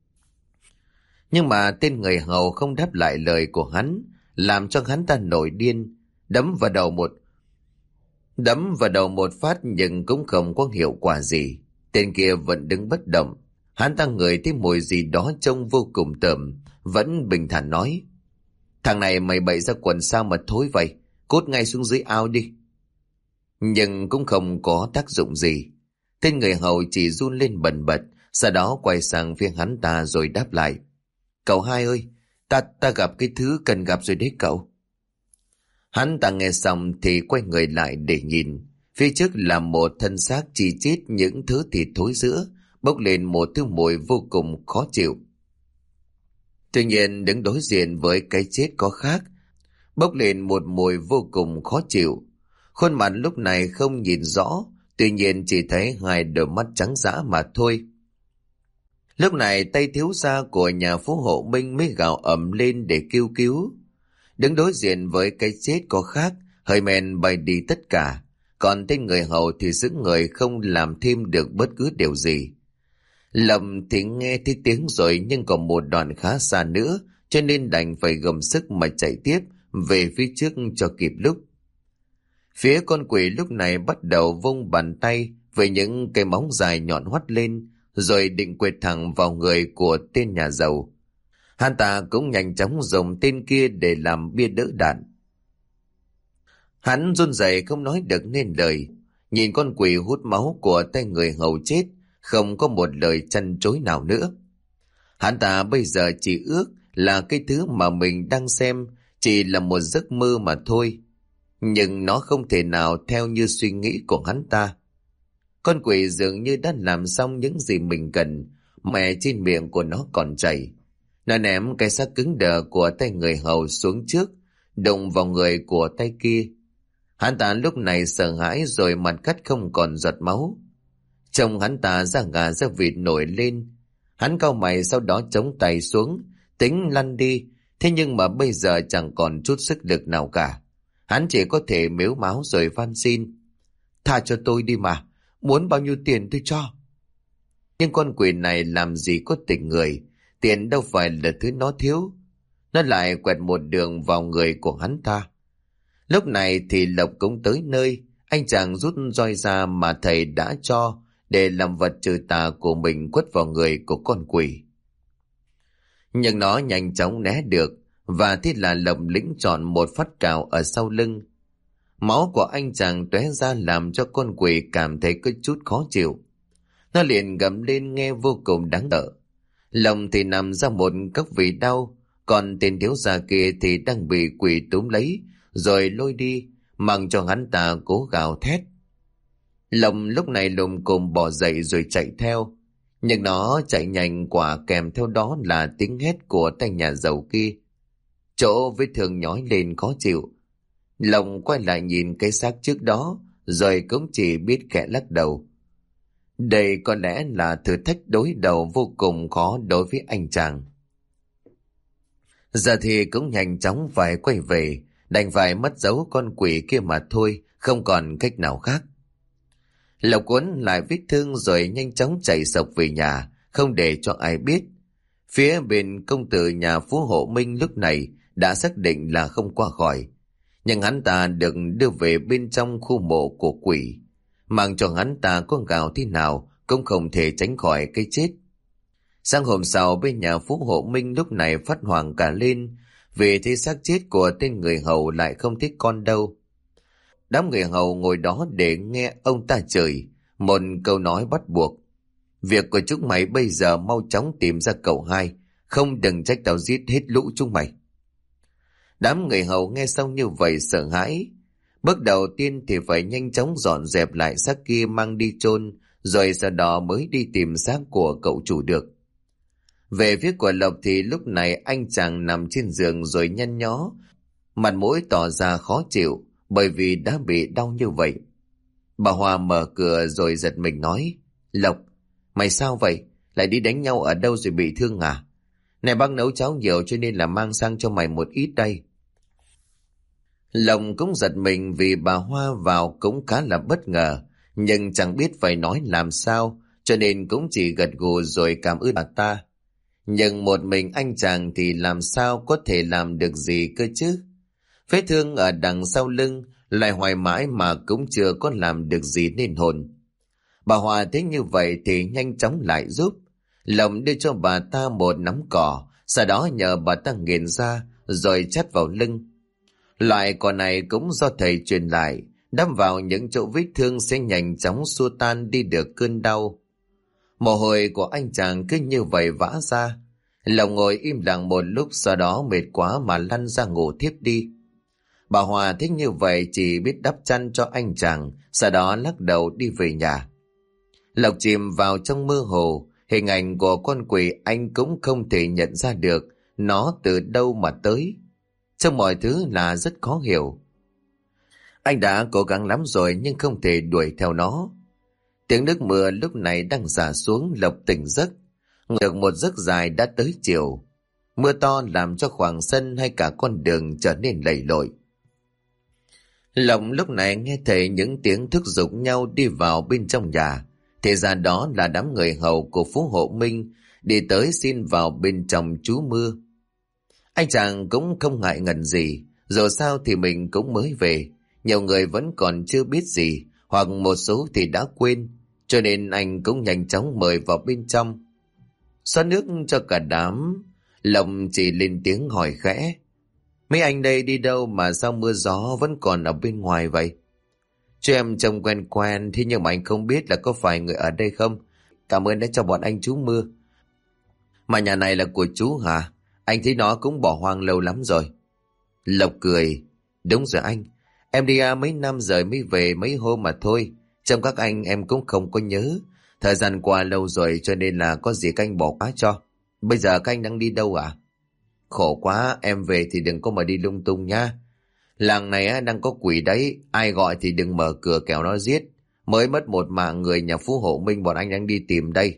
Nhưng mà tên người hầu không đáp lại lời của hắn, làm cho hắn ta nổi điên, đấm vào đầu một phát nhưng cũng không có hiệu quả gì. Tên kia vẫn đứng bất động, hắn ta ngửi thấy mùi gì đó trông vô cùng tởm, vẫn bình thản nói. Thằng này mày bậy ra quần sao mà thối vậy, cút ngay xuống dưới ao đi. Nhưng cũng không có tác dụng gì. Tên người hầu chỉ run lên bần bật, sau đó quay sang phía hắn ta rồi đáp lại. Cậu hai ơi, ta gặp cái thứ cần gặp rồi đấy cậu. Hắn ta nghe xong thì quay người lại để nhìn. Phía trước là một thân xác chi chít những thứ thịt thối rữa, bốc lên một thứ mùi vô cùng khó chịu. Tuy nhiên đứng đối diện với cái chết có khác, bốc lên một mùi vô cùng khó chịu. Khuôn mặt lúc này không nhìn rõ, tuy nhiên chỉ thấy hai đôi mắt trắng dã mà thôi. Lúc này tay thiếu gia của nhà phú hộ Minh mới gào ầm lên để kêu cứu. Đứng đối diện với cái chết có khác, hơi men bay đi tất cả, còn tên người hầu thì giữ người không làm thêm được bất cứ điều gì. Lâm thì nghe thấy tiếng rồi nhưng còn một đoạn khá xa nữa, cho nên đành phải gầm sức mà chạy tiếp về phía trước cho kịp lúc. Phía con quỷ lúc này bắt đầu vung bàn tay với những cây móng dài nhọn hoắt lên, rồi định quệt thẳng vào người của tên nhà giàu. Hắn ta cũng nhanh chóng dùng tên kia để làm bia đỡ đạn. Hắn run rẩy không nói được nên lời, nhìn con quỷ hút máu của tay người hầu chết, không có một lời chăn chối nào nữa. Hắn ta bây giờ chỉ ước là cái thứ mà mình đang xem chỉ là một giấc mơ mà thôi. Nhưng nó không thể nào theo như suy nghĩ của hắn ta. Con quỷ dường như đã làm xong những gì mình cần, mẹ trên miệng của nó còn chảy. Nó ném cái xác cứng đờ của tay người hầu xuống trước, đụng vào người của tay kia. Hắn ta lúc này sợ hãi rồi mặt cắt không còn giọt máu. Trông hắn ta da gà da vịt nổi lên. Hắn cau mày sau đó chống tay xuống, tính lăn đi. Thế nhưng mà bây giờ chẳng còn chút sức lực nào cả. Hắn chỉ có thể mếu máo rồi van xin. Tha cho tôi đi mà, muốn bao nhiêu tiền tôi cho. Nhưng con quỷ này làm gì có tình người, tiền đâu phải là thứ nó thiếu. Nó lại quẹt một đường vào người của hắn ta. Lúc này thì Lộc cũng tới nơi, anh chàng rút roi ra mà thầy đã cho để làm vật trừ tà của mình quất vào người của con quỷ. Nhưng nó nhanh chóng né được, và thế là Lộc lĩnh chọn một phát cào ở sau lưng. Máu của anh chàng tóe ra làm cho con quỷ cảm thấy có chút khó chịu. Nó liền gầm lên nghe vô cùng đáng sợ. Lòng thì nằm ra một cốc vì đau, còn tên thiếu gia kia thì đang bị quỷ túm lấy, rồi lôi đi, mặc cho hắn ta cố gào thét. Lòng lúc này lùm cùm bỏ dậy rồi chạy theo, nhưng nó chạy nhanh quả kèm theo đó là tiếng hét của tay nhà giàu kia. Chỗ vết thương nhói lên khó chịu. Lòng quay lại nhìn cái xác trước đó, rồi cũng chỉ biết khẽ lắc đầu. Đây có lẽ là thử thách đối đầu vô cùng khó đối với anh chàng. Giờ thì cũng nhanh chóng phải quay về, đành phải mất dấu con quỷ kia mà thôi, không còn cách nào khác. Lộc cuốn lại vết thương rồi nhanh chóng chạy sộc về nhà, không để cho ai biết. Phía bên công tử nhà Phú Hộ Minh lúc này đã xác định là không qua khỏi, nhưng hắn ta được đưa về bên trong khu mộ của quỷ, mang cho hắn ta có gào thế nào cũng không thể tránh khỏi cái chết. Sáng hôm sau, bên nhà Phú Hộ Minh lúc này phát hoảng cả lên, vì thấy xác chết của tên người hầu lại không thích con đâu. Đám người hầu ngồi đó để nghe ông ta chửi một câu nói bắt buộc: việc của chúng mày bây giờ mau chóng tìm ra cậu hai, không đừng trách tao giết hết lũ chúng mày. Đám người hầu nghe xong như vậy sợ hãi. Bước đầu tiên thì phải nhanh chóng dọn dẹp lại xác kia mang đi chôn, rồi sau đó mới đi tìm xác của cậu chủ được. Về phía của Lộc thì lúc này anh chàng nằm trên giường rồi nhăn nhó, mặt mũi tỏ ra khó chịu bởi vì đã bị đau như vậy. Bà Hoa mở cửa rồi giật mình nói: Lộc, mày sao vậy? Lại đi đánh nhau ở đâu rồi bị thương à? Này, bác nấu cháo nhiều cho nên là mang sang cho mày một ít đây. Lộc cũng giật mình vì bà Hoa vào cũng khá là bất ngờ, nhưng chẳng biết phải nói làm sao, cho nên cũng chỉ gật gù rồi cảm ơn bà ta. Nhưng một mình anh chàng thì làm sao có thể làm được gì cơ chứ? Vết thương ở đằng sau lưng lại hoài mãi mà cũng chưa có làm được gì nên hồn. Bà Hòa thấy như vậy thì nhanh chóng lại giúp. Lộc đưa cho bà ta một nắm cỏ, sau đó nhờ bà ta nghiền ra rồi chắt vào lưng. Loại cỏ này cũng do thầy truyền lại, đâm vào những chỗ vết thương sẽ nhanh chóng xua tan đi được cơn đau. Mồ hôi của anh chàng cứ như vậy vã ra. Lộc ngồi im lặng một lúc, sau đó mệt quá mà lăn ra ngủ thiếp đi. Bà Hòa thích như vậy chỉ biết đắp chăn cho anh chàng, sau đó lắc đầu đi về nhà. Lộc chìm vào trong mơ hồ, hình ảnh của con quỷ anh cũng không thể nhận ra được nó từ đâu mà tới. Trong mọi thứ là rất khó hiểu. Anh đã cố gắng lắm rồi nhưng không thể đuổi theo nó. Tiếng nước mưa lúc này đang rả xuống. Lộc tỉnh giấc. Được một giấc dài đã tới chiều. Mưa to làm cho khoảng sân hay cả con đường trở nên lầy lội. Lộc lúc này nghe thấy những tiếng thúc giục nhau đi vào bên trong nhà. Thì ra đó là đám người hầu của Phú Hộ Minh đi tới xin vào bên trong trú mưa. Anh chàng cũng không ngại ngần gì, dù sao thì mình cũng mới về, nhiều người vẫn còn chưa biết gì, hoặc một số thì đã quên, cho nên anh cũng nhanh chóng mời vào bên trong. Xoa nước cho cả đám, Lộc chỉ lên tiếng hỏi khẽ: mấy anh đây đi đâu mà sao mưa gió vẫn còn ở bên ngoài vậy? Cho em trông quen quen, thế nhưng mà anh không biết là có phải người ở đây không? Cảm ơn đã cho bọn anh trú mưa. Mà nhà này là của chú hả? Anh thấy nó cũng bỏ hoang lâu lắm rồi. Lộc cười: đúng rồi anh, em đi mấy năm rồi mới về mấy hôm mà thôi. Trong các anh em cũng không có nhớ. Thời gian qua lâu rồi cho nên là có gì các anh bỏ quá cho. Bây giờ các anh đang đi đâu à? Khổ quá, em về thì đừng có mà đi lung tung nha. Làng này đang có quỷ đấy, ai gọi thì đừng mở cửa kẻo nó giết. Mới mất một mạng người nhà Phú Hộ Minh bọn anh đang đi tìm đây.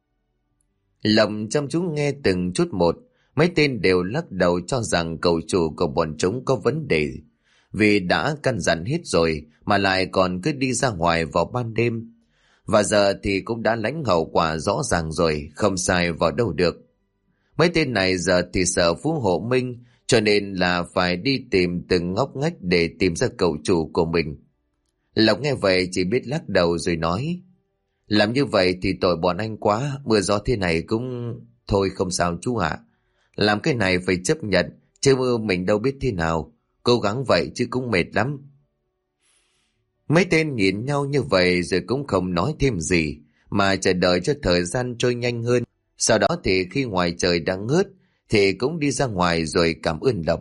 Lộc chăm chú nghe từng chút một. Mấy tên đều lắc đầu cho rằng cậu chủ của bọn chúng có vấn đề, vì đã căn dặn hết rồi mà lại còn cứ đi ra ngoài vào ban đêm. Và giờ thì cũng đã lãnh hậu quả rõ ràng rồi, không sai vào đâu được. Mấy tên này giờ thì sợ Phú Hộ Minh, cho nên là phải đi tìm từng ngóc ngách để tìm ra cậu chủ của mình. Lộc nghe vậy chỉ biết lắc đầu rồi nói: làm như vậy thì tội bọn anh quá, mưa gió thế này cũng... Thôi không sao chú ạ. Làm cái này phải chấp nhận, chứ mình đâu biết thế nào. Cố gắng vậy chứ cũng mệt lắm. Mấy tên nhìn nhau như vậy rồi cũng không nói thêm gì, mà chờ đợi cho thời gian trôi nhanh hơn. Sau đó thì khi ngoài trời đang ngớt thì cũng đi ra ngoài rồi cảm ơn Lộc.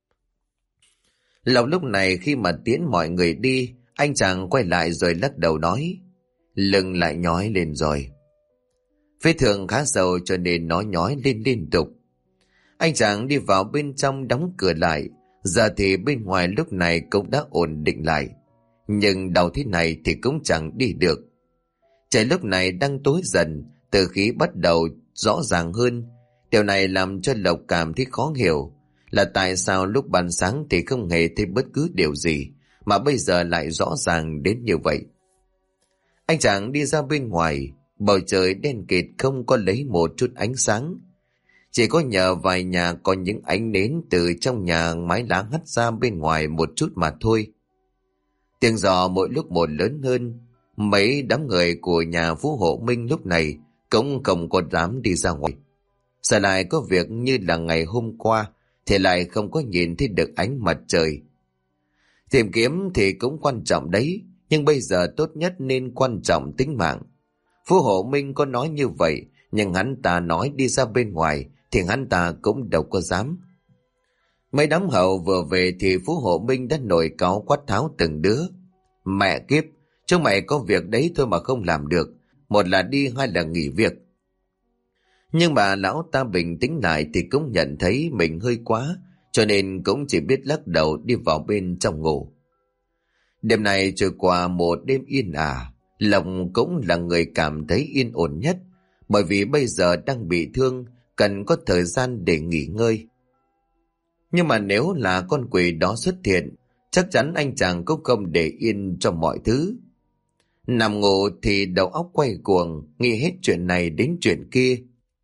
Lộc lúc này khi mà tiễn mọi người đi, anh chàng quay lại rồi lắc đầu nói: lưng lại nhói lên rồi. Vết thương khá sâu cho nên nó nhói lên liên tục. Anh chàng đi vào bên trong đóng cửa lại. Giờ thì bên ngoài lúc này cũng đã ổn định lại, nhưng đau thế này thì cũng chẳng đi được. Trời lúc này đang tối dần, từ khí bắt đầu rõ ràng hơn. Điều này làm cho Lộc cảm thấy khó hiểu, là tại sao lúc ban sáng thì không hề thấy bất cứ điều gì, mà bây giờ lại rõ ràng đến như vậy. Anh chàng đi ra bên ngoài, bầu trời đen kịt không có lấy một chút ánh sáng. Chỉ có nhờ vài nhà có những ánh nến từ trong nhà mái lá hắt ra bên ngoài một chút mà thôi. Tiếng gió mỗi lúc một lớn hơn. Mấy đám người của nhà Phú Hộ Minh lúc này cũng không có dám đi ra ngoài. Sợ lại có việc như là ngày hôm qua thì lại không có nhìn thấy được ánh mặt trời. Tìm kiếm thì cũng quan trọng đấy, nhưng bây giờ tốt nhất nên quan trọng tính mạng. Phú Hộ Minh có nói như vậy, nhưng hắn ta nói đi ra bên ngoài thì hắn ta cũng đâu có dám. Mấy đám hậu vừa về thì Phú Hộ Minh đã nổi cáu quát tháo từng đứa: mẹ kiếp, chúng mày có việc đấy thôi mà không làm được, một là đi hai là nghỉ việc. Nhưng mà lão ta bình tĩnh lại thì cũng nhận thấy mình hơi quá, cho nên cũng chỉ biết lắc đầu đi vào bên trong ngủ. Đêm này trôi qua một đêm yên ả. Lộc cũng là người cảm thấy yên ổn nhất, bởi vì bây giờ đang bị thương, cần có thời gian để nghỉ ngơi. Nhưng mà nếu là con quỷ đó xuất hiện, chắc chắn anh chàng cũng không để yên cho mọi thứ. Nằm ngủ thì đầu óc quay cuồng, nghĩ hết chuyện này đến chuyện kia.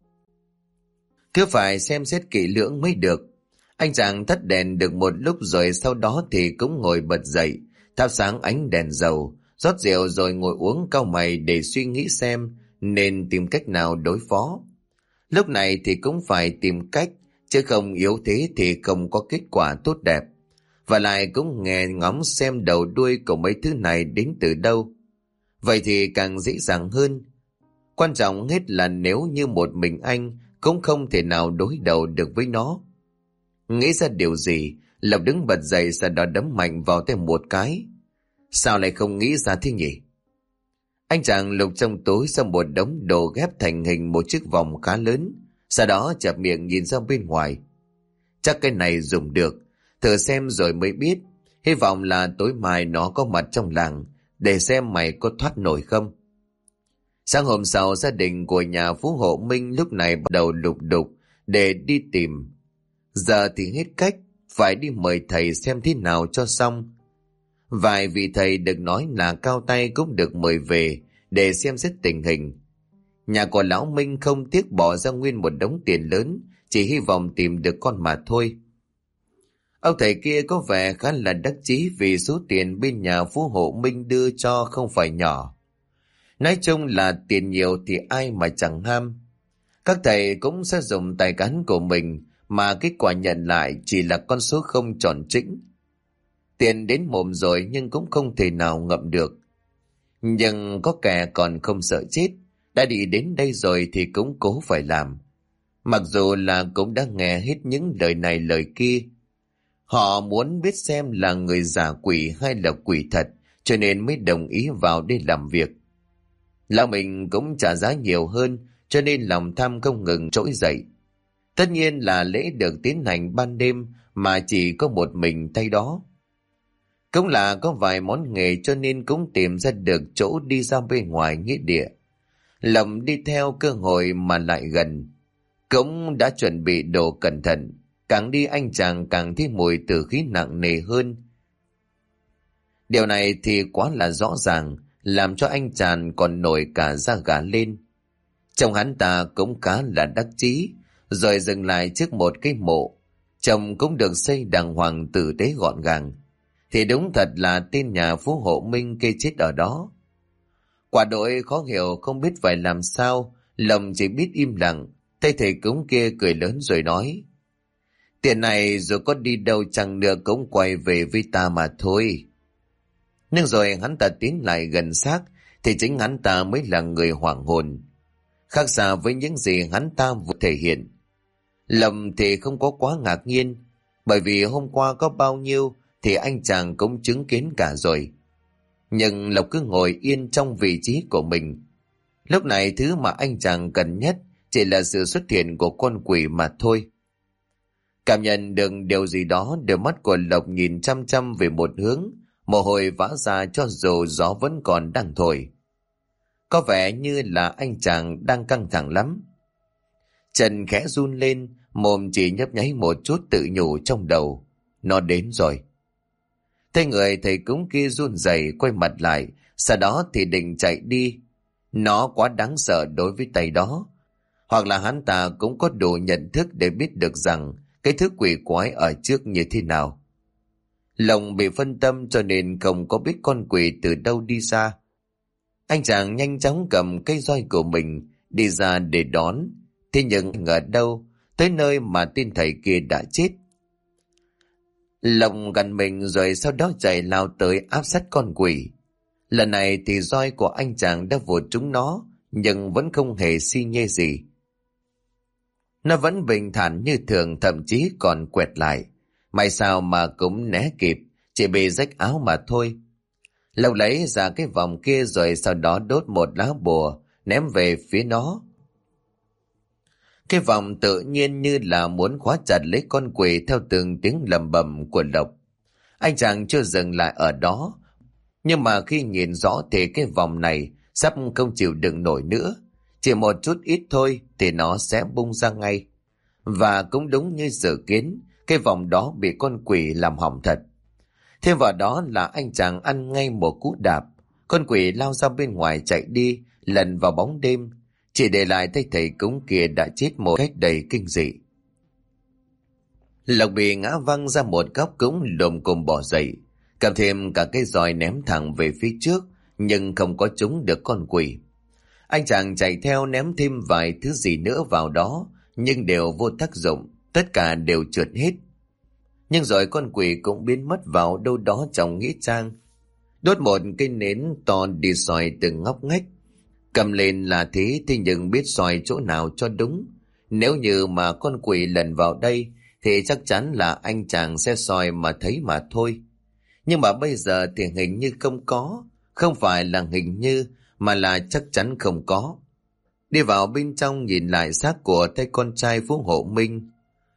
Cứ phải xem xét kỹ lưỡng mới được. Anh chàng tắt đèn được một lúc rồi sau đó thì cũng ngồi bật dậy, thắp sáng ánh đèn dầu, rót rượu rồi ngồi uống cau mày để suy nghĩ xem nên tìm cách nào đối phó. Lúc này thì cũng phải tìm cách, chứ không yếu thế thì không có kết quả tốt đẹp. Và lại cũng nghe ngóng xem đầu đuôi của mấy thứ này đến từ đâu. Vậy thì càng dễ dàng hơn. Quan trọng hết là nếu như một mình anh cũng không thể nào đối đầu được với nó. Nghĩ ra điều gì, Lộc đứng bật dậy, sau đó đấm mạnh vào tay một cái. Sao lại không nghĩ ra thế nhỉ? Anh chàng lục trong túi ra một đống đồ ghép thành hình một chiếc vòng khá lớn, sau đó chẹp miệng nhìn ra bên ngoài. Chắc cái này dùng được, thử xem rồi mới biết. Hy vọng là tối mai nó có mặt trong làng, để xem mày có thoát nổi không. Sáng hôm sau, gia đình của nhà Phú Hộ Minh lúc này bắt đầu lục đục để đi tìm. Giờ thì hết cách, phải đi mời thầy xem thế nào cho xong. Vài vị thầy được nói là cao tay cũng được mời về để xem xét tình hình. Nhà của lão Minh không tiếc bỏ ra nguyên một đống tiền lớn, chỉ hy vọng tìm được con mà thôi. Ông thầy kia có vẻ khá là đắc chí vì số tiền bên nhà Phú Hộ Minh đưa cho không phải nhỏ. Nói chung là tiền nhiều thì ai mà chẳng ham. Các thầy cũng sẽ dùng tài cán của mình, mà kết quả nhận lại chỉ là con số không tròn trĩnh. Tiền đến mồm rồi nhưng cũng không thể nào ngậm được. Nhưng có kẻ còn không sợ chết, đã đi đến đây rồi thì cũng cố phải làm. Mặc dù là cũng đã nghe hết những lời này lời kia. Họ muốn biết xem là người giả quỷ hay là quỷ thật, cho nên mới đồng ý vào đây làm việc. Lão mình cũng trả giá nhiều hơn, cho nên lòng tham không ngừng trỗi dậy. Tất nhiên là lễ được tiến hành ban đêm mà chỉ có một mình tay đó. Cũng là có vài món nghề cho nên cũng tìm ra được chỗ đi ra bên ngoài nghĩa địa. Lòng đi theo cơ hội mà lại gần. Cũng đã chuẩn bị đồ cẩn thận. Càng đi anh chàng càng thấy mùi tử khí nặng nề hơn. Điều này thì quá là rõ ràng, làm cho anh chàng còn nổi cả da gà lên. Chồng hắn ta cũng khá là đắc chí, rồi dừng lại trước một cái mộ. Chồng cũng được xây đàng hoàng tử tế gọn gàng. Thì đúng thật là tên nhà Phú Hộ Minh kê chết ở đó. Quả đội khó hiểu không biết phải làm sao, lòng chỉ biết im lặng. Thấy thầy cúng kia cười lớn rồi nói: tiền này dù có đi đâu chăng nữa cũng quay về với ta mà thôi. Nhưng rồi hắn ta tiến lại gần xác thì chính hắn ta mới là người hoảng hồn. Khác xa với những gì hắn ta vừa thể hiện. Lâm thì không có quá ngạc nhiên, bởi vì hôm qua có bao nhiêu thì anh chàng cũng chứng kiến cả rồi. Nhưng Lộc cứ ngồi yên trong vị trí của mình. Lúc này thứ mà anh chàng cần nhất chỉ là sự xuất hiện của con quỷ mà thôi. Cảm nhận được điều gì đó, đôi mắt của Lộc nhìn chăm chăm về một hướng, mồ hôi vã ra cho dù gió vẫn còn đang thổi. Có vẻ như là anh chàng đang căng thẳng lắm. Chân khẽ run lên, mồm chỉ nhấp nháy một chút tự nhủ trong đầu. Nó đến rồi. Thấy người thầy cúng kia run rẩy quay mặt lại, sau đó thì định chạy đi. Nó quá đáng sợ đối với tay đó. Hoặc là hắn ta cũng có đủ nhận thức để biết được rằng cái thứ quỷ quái ở trước như thế nào. Lòng bị phân tâm cho nên không có biết con quỷ từ đâu đi ra. Anh chàng nhanh chóng cầm cây roi của mình đi ra để đón. Thế nhưng ở đâu, tới nơi mà tên thầy kia đã chết. Lộc gần mình rồi sau đó chạy lao tới áp sát con quỷ. Lần này thì roi của anh chàng đã vụt trúng nó, nhưng vẫn không hề xi nhê gì. Nó vẫn bình thản như thường, thậm chí còn quẹt lại. May sao mà cũng né kịp, chỉ bị rách áo mà thôi. Lộc lấy ra cái vòng kia rồi sau đó đốt một lá bùa, ném về phía nó. Cái vòng tự nhiên như là muốn khóa chặt lấy con quỷ theo từng tiếng lầm bầm của Lộc. Anh chàng chưa dừng lại ở đó, nhưng mà khi nhìn rõ thì cái vòng này sắp không chịu đựng nổi nữa. Chỉ một chút ít thôi thì nó sẽ bung ra ngay. Và cũng đúng như dự kiến, cái vòng đó bị con quỷ làm hỏng thật. Thêm vào đó là anh chàng ăn ngay một cú đạp. Con quỷ lao ra bên ngoài chạy đi, lần vào bóng đêm. Chỉ để lại thấy thầy cúng kia đã chết một cách đầy kinh dị. Lộc bị ngã văng ra một góc cũng lồm cồm bỏ dậy, cầm thêm cả cây roi ném thẳng về phía trước, nhưng không có trúng được con quỷ. Anh chàng chạy theo ném thêm vài thứ gì nữa vào đó, nhưng đều vô tác dụng, tất cả đều trượt hết. Nhưng rồi con quỷ cũng biến mất vào đâu đó trong nghĩa trang. Đốt một cây nến to đi soi từng ngóc ngách. Cầm lên là thế nhưng biết soi chỗ nào cho đúng. Nếu như mà con quỷ lần vào đây thì chắc chắn là anh chàng sẽ soi mà thấy mà thôi. Nhưng mà bây giờ thì hình như không có. Không phải là hình như mà là chắc chắn không có. Đi vào bên trong nhìn lại xác của tay con trai Phú Hộ Minh.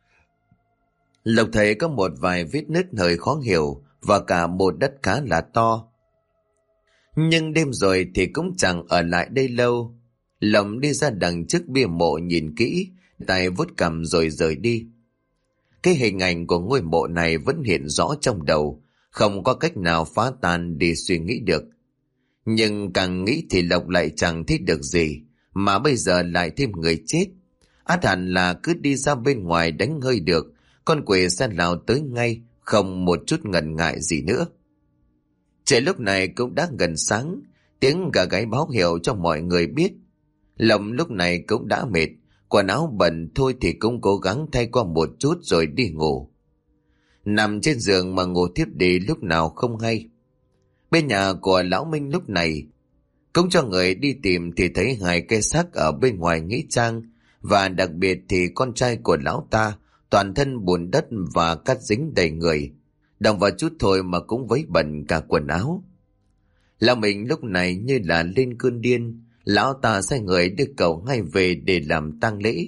Lộc thấy có một vài vết nứt hơi khó hiểu và cả một đất khá là to. Nhưng đêm rồi thì cũng chẳng ở lại đây lâu. Lộc đi ra đằng trước bia mộ nhìn kỹ, tay vuốt cằm rồi rời đi. Cái hình ảnh của ngôi mộ này vẫn hiện rõ trong đầu, không có cách nào phá tan đi suy nghĩ được. Nhưng càng nghĩ thì Lộc lại chẳng thấy được gì, mà bây giờ lại thêm người chết. Át hẳn là cứ đi ra bên ngoài đánh hơi được, con quỷ sẽ lao tới ngay, không một chút ngần ngại gì nữa. Trời lúc này cũng đã gần sáng, tiếng gà gáy báo hiệu cho mọi người biết. Lộc lúc này cũng đã mệt, quần áo bẩn thôi thì cũng cố gắng thay qua một chút rồi đi ngủ. Nằm trên giường mà ngủ thiếp đi lúc nào không hay. Bên nhà của lão Minh lúc này cũng cho người đi tìm thì thấy hai cây xác ở bên ngoài nghĩa trang, và đặc biệt thì con trai của lão ta toàn thân bùn đất và cát dính đầy người, động vào chút thôi mà cũng vấy bẩn cả quần áo. Lão Minh lúc này như là lên cơn điên, lão ta sai người đưa cậu ngay về để làm tang lễ.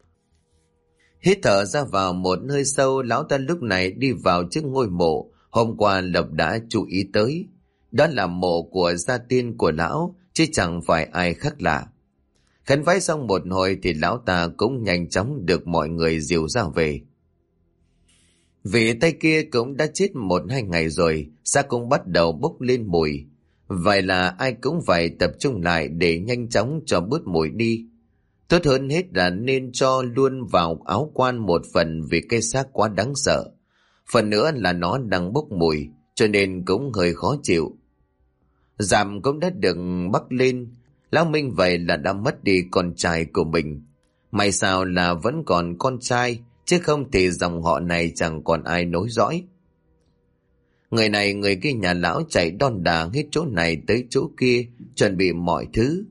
Hít thở ra vào một hơi sâu, lão ta lúc này đi vào trước ngôi mộ hôm qua Lộc đã chú ý tới. Đó là mộ của gia tiên của lão, chứ chẳng phải ai khác lạ. Khấn vái xong một hồi thì lão ta cũng nhanh chóng được mọi người dìu ra về. Vì tay kia cũng đã chết 1-2 ngày rồi, xác cũng bắt đầu bốc lên mùi. Vậy là ai cũng phải tập trung lại để nhanh chóng cho bớt mùi đi. Tốt hơn hết là nên cho luôn vào áo quan một phần vì cái xác quá đáng sợ. Phần nữa là nó đang bốc mùi, cho nên cũng hơi khó chịu. Giảm cũng đã được bắc lên. Lão Minh vậy là đã mất đi con trai của mình. May sao là vẫn còn con trai, chứ không thì dòng họ này chẳng còn ai nối dõi. Người này người kia nhà lão chạy đon đà hết chỗ này tới chỗ kia, chuẩn bị mọi thứ.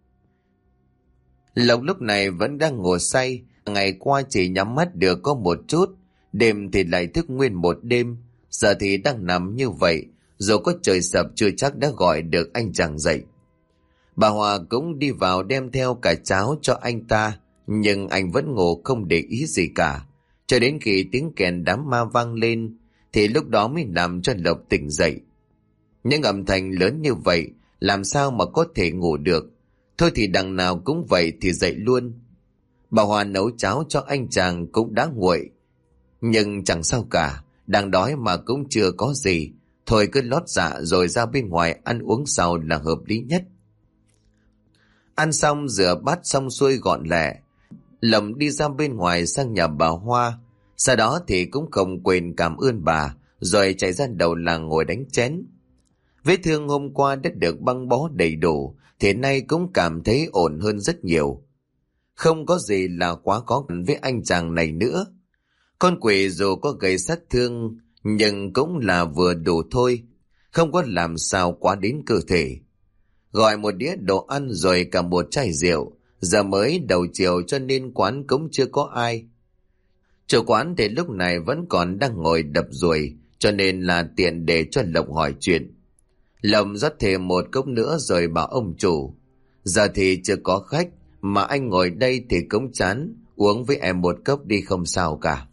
Lộc lúc này vẫn đang ngủ say, ngày qua chỉ nhắm mắt được có một chút, đêm thì lại thức nguyên một đêm, giờ thì đang nằm như vậy, dù có trời sập chưa chắc đã gọi được anh chàng dậy. Bà Hòa cũng đi vào đem theo cả cháo cho anh ta, nhưng anh vẫn ngủ không để ý gì cả, cho đến khi tiếng kèn đám ma vang lên, thì lúc đó mới làm cho Lộc tỉnh dậy. Những âm thanh lớn như vậy, làm sao mà có thể ngủ được, thôi thì đằng nào cũng vậy thì dậy luôn. Bà Hòa nấu cháo cho anh chàng cũng đã nguội, nhưng chẳng sao cả, đang đói mà cũng chưa có gì, thôi cứ lót dạ rồi ra bên ngoài ăn uống sau là hợp lý nhất. Ăn xong rửa bát xong xuôi gọn lẹ, Lộc đi ra bên ngoài sang nhà bà Hoa, sau đó thì cũng không quên cảm ơn bà, rồi chạy ra đầu làng ngồi đánh chén. Vết thương hôm qua đã được băng bó đầy đủ, thì nay cũng cảm thấy ổn hơn rất nhiều. Không có gì là quá khó khăn với anh chàng này nữa. Con quỷ dù có gây sát thương, nhưng cũng là vừa đủ thôi, không có làm sao quá đến cơ thể. Gọi một đĩa đồ ăn rồi cả một chai rượu, giờ mới đầu chiều cho nên quán cũng chưa có ai. Chủ quán thì lúc này vẫn còn đang ngồi đập ruồi, cho nên là tiện để cho Lộc hỏi chuyện. Lộc rót thêm một cốc nữa rồi bảo ông chủ, giờ thì chưa có khách, mà anh ngồi đây thì cũng chán, uống với em một cốc đi không sao cả.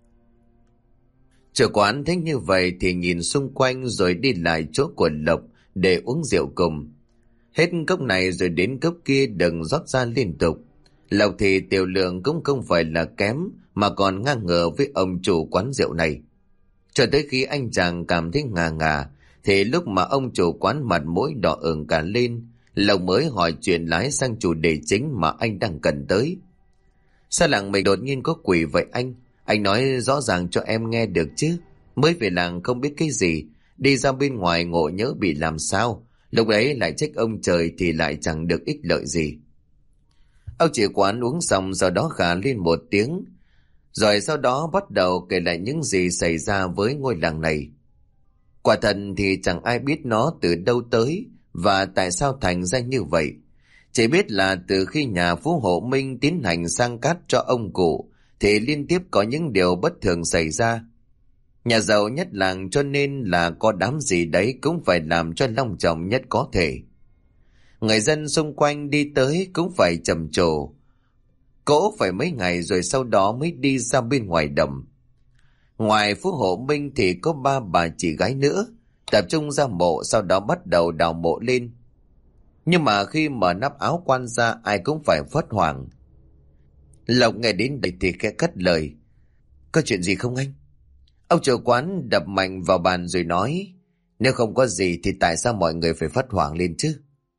Chủ quán thấy như vậy thì nhìn xung quanh rồi đi lại chỗ của Lộc để uống rượu cùng. Hết cốc này rồi đến cốc kia đừng rót ra liên tục. Lộc thì tiểu lượng cũng không phải là kém, mà còn ngang ngửa với ông chủ quán rượu này. Cho tới khi anh chàng cảm thấy ngà ngà, thì lúc mà ông chủ quán mặt mũi đỏ ửng cả lên, Lộc mới hỏi chuyện lái sang chủ đề chính mà anh đang cần tới. Sao làng mình đột nhiên có quỷ vậy anh? Anh nói rõ ràng cho em nghe được chứ. Mới về làng không biết cái gì, đi ra bên ngoài ngộ nhỡ bị làm sao, lúc ấy lại trách ông trời thì lại chẳng được ích lợi gì. Ông chủ quán uống xong sau đó khà lên một tiếng, rồi sau đó bắt đầu kể lại những gì xảy ra với ngôi làng này. Quả thật thì chẳng ai biết nó từ đâu tới và tại sao thành ra như vậy. Chỉ biết là từ khi nhà Phú Hộ Minh tiến hành sang cát cho ông cụ thì liên tiếp có những điều bất thường xảy ra. Nhà giàu nhất làng cho nên là có đám gì đấy cũng phải làm cho long trọng nhất có thể. Người dân xung quanh đi tới cũng phải trầm trồ. Cỗ phải mấy ngày rồi sau đó mới đi ra bên ngoài đầm. Ngoài Phú Hộ Minh thì có 3 bà chị gái nữa, tập trung ra mộ sau đó bắt đầu đào mộ lên. Nhưng mà khi mở nắp áo quan ra ai cũng phải phớt hoảng. Lộc nghe đến đây thì khẽ cất lời. Có chuyện gì không anh? Ông chủ quán đập mạnh vào bàn rồi nói, nếu không có gì thì tại sao mọi người phải phớt hoảng lên chứ?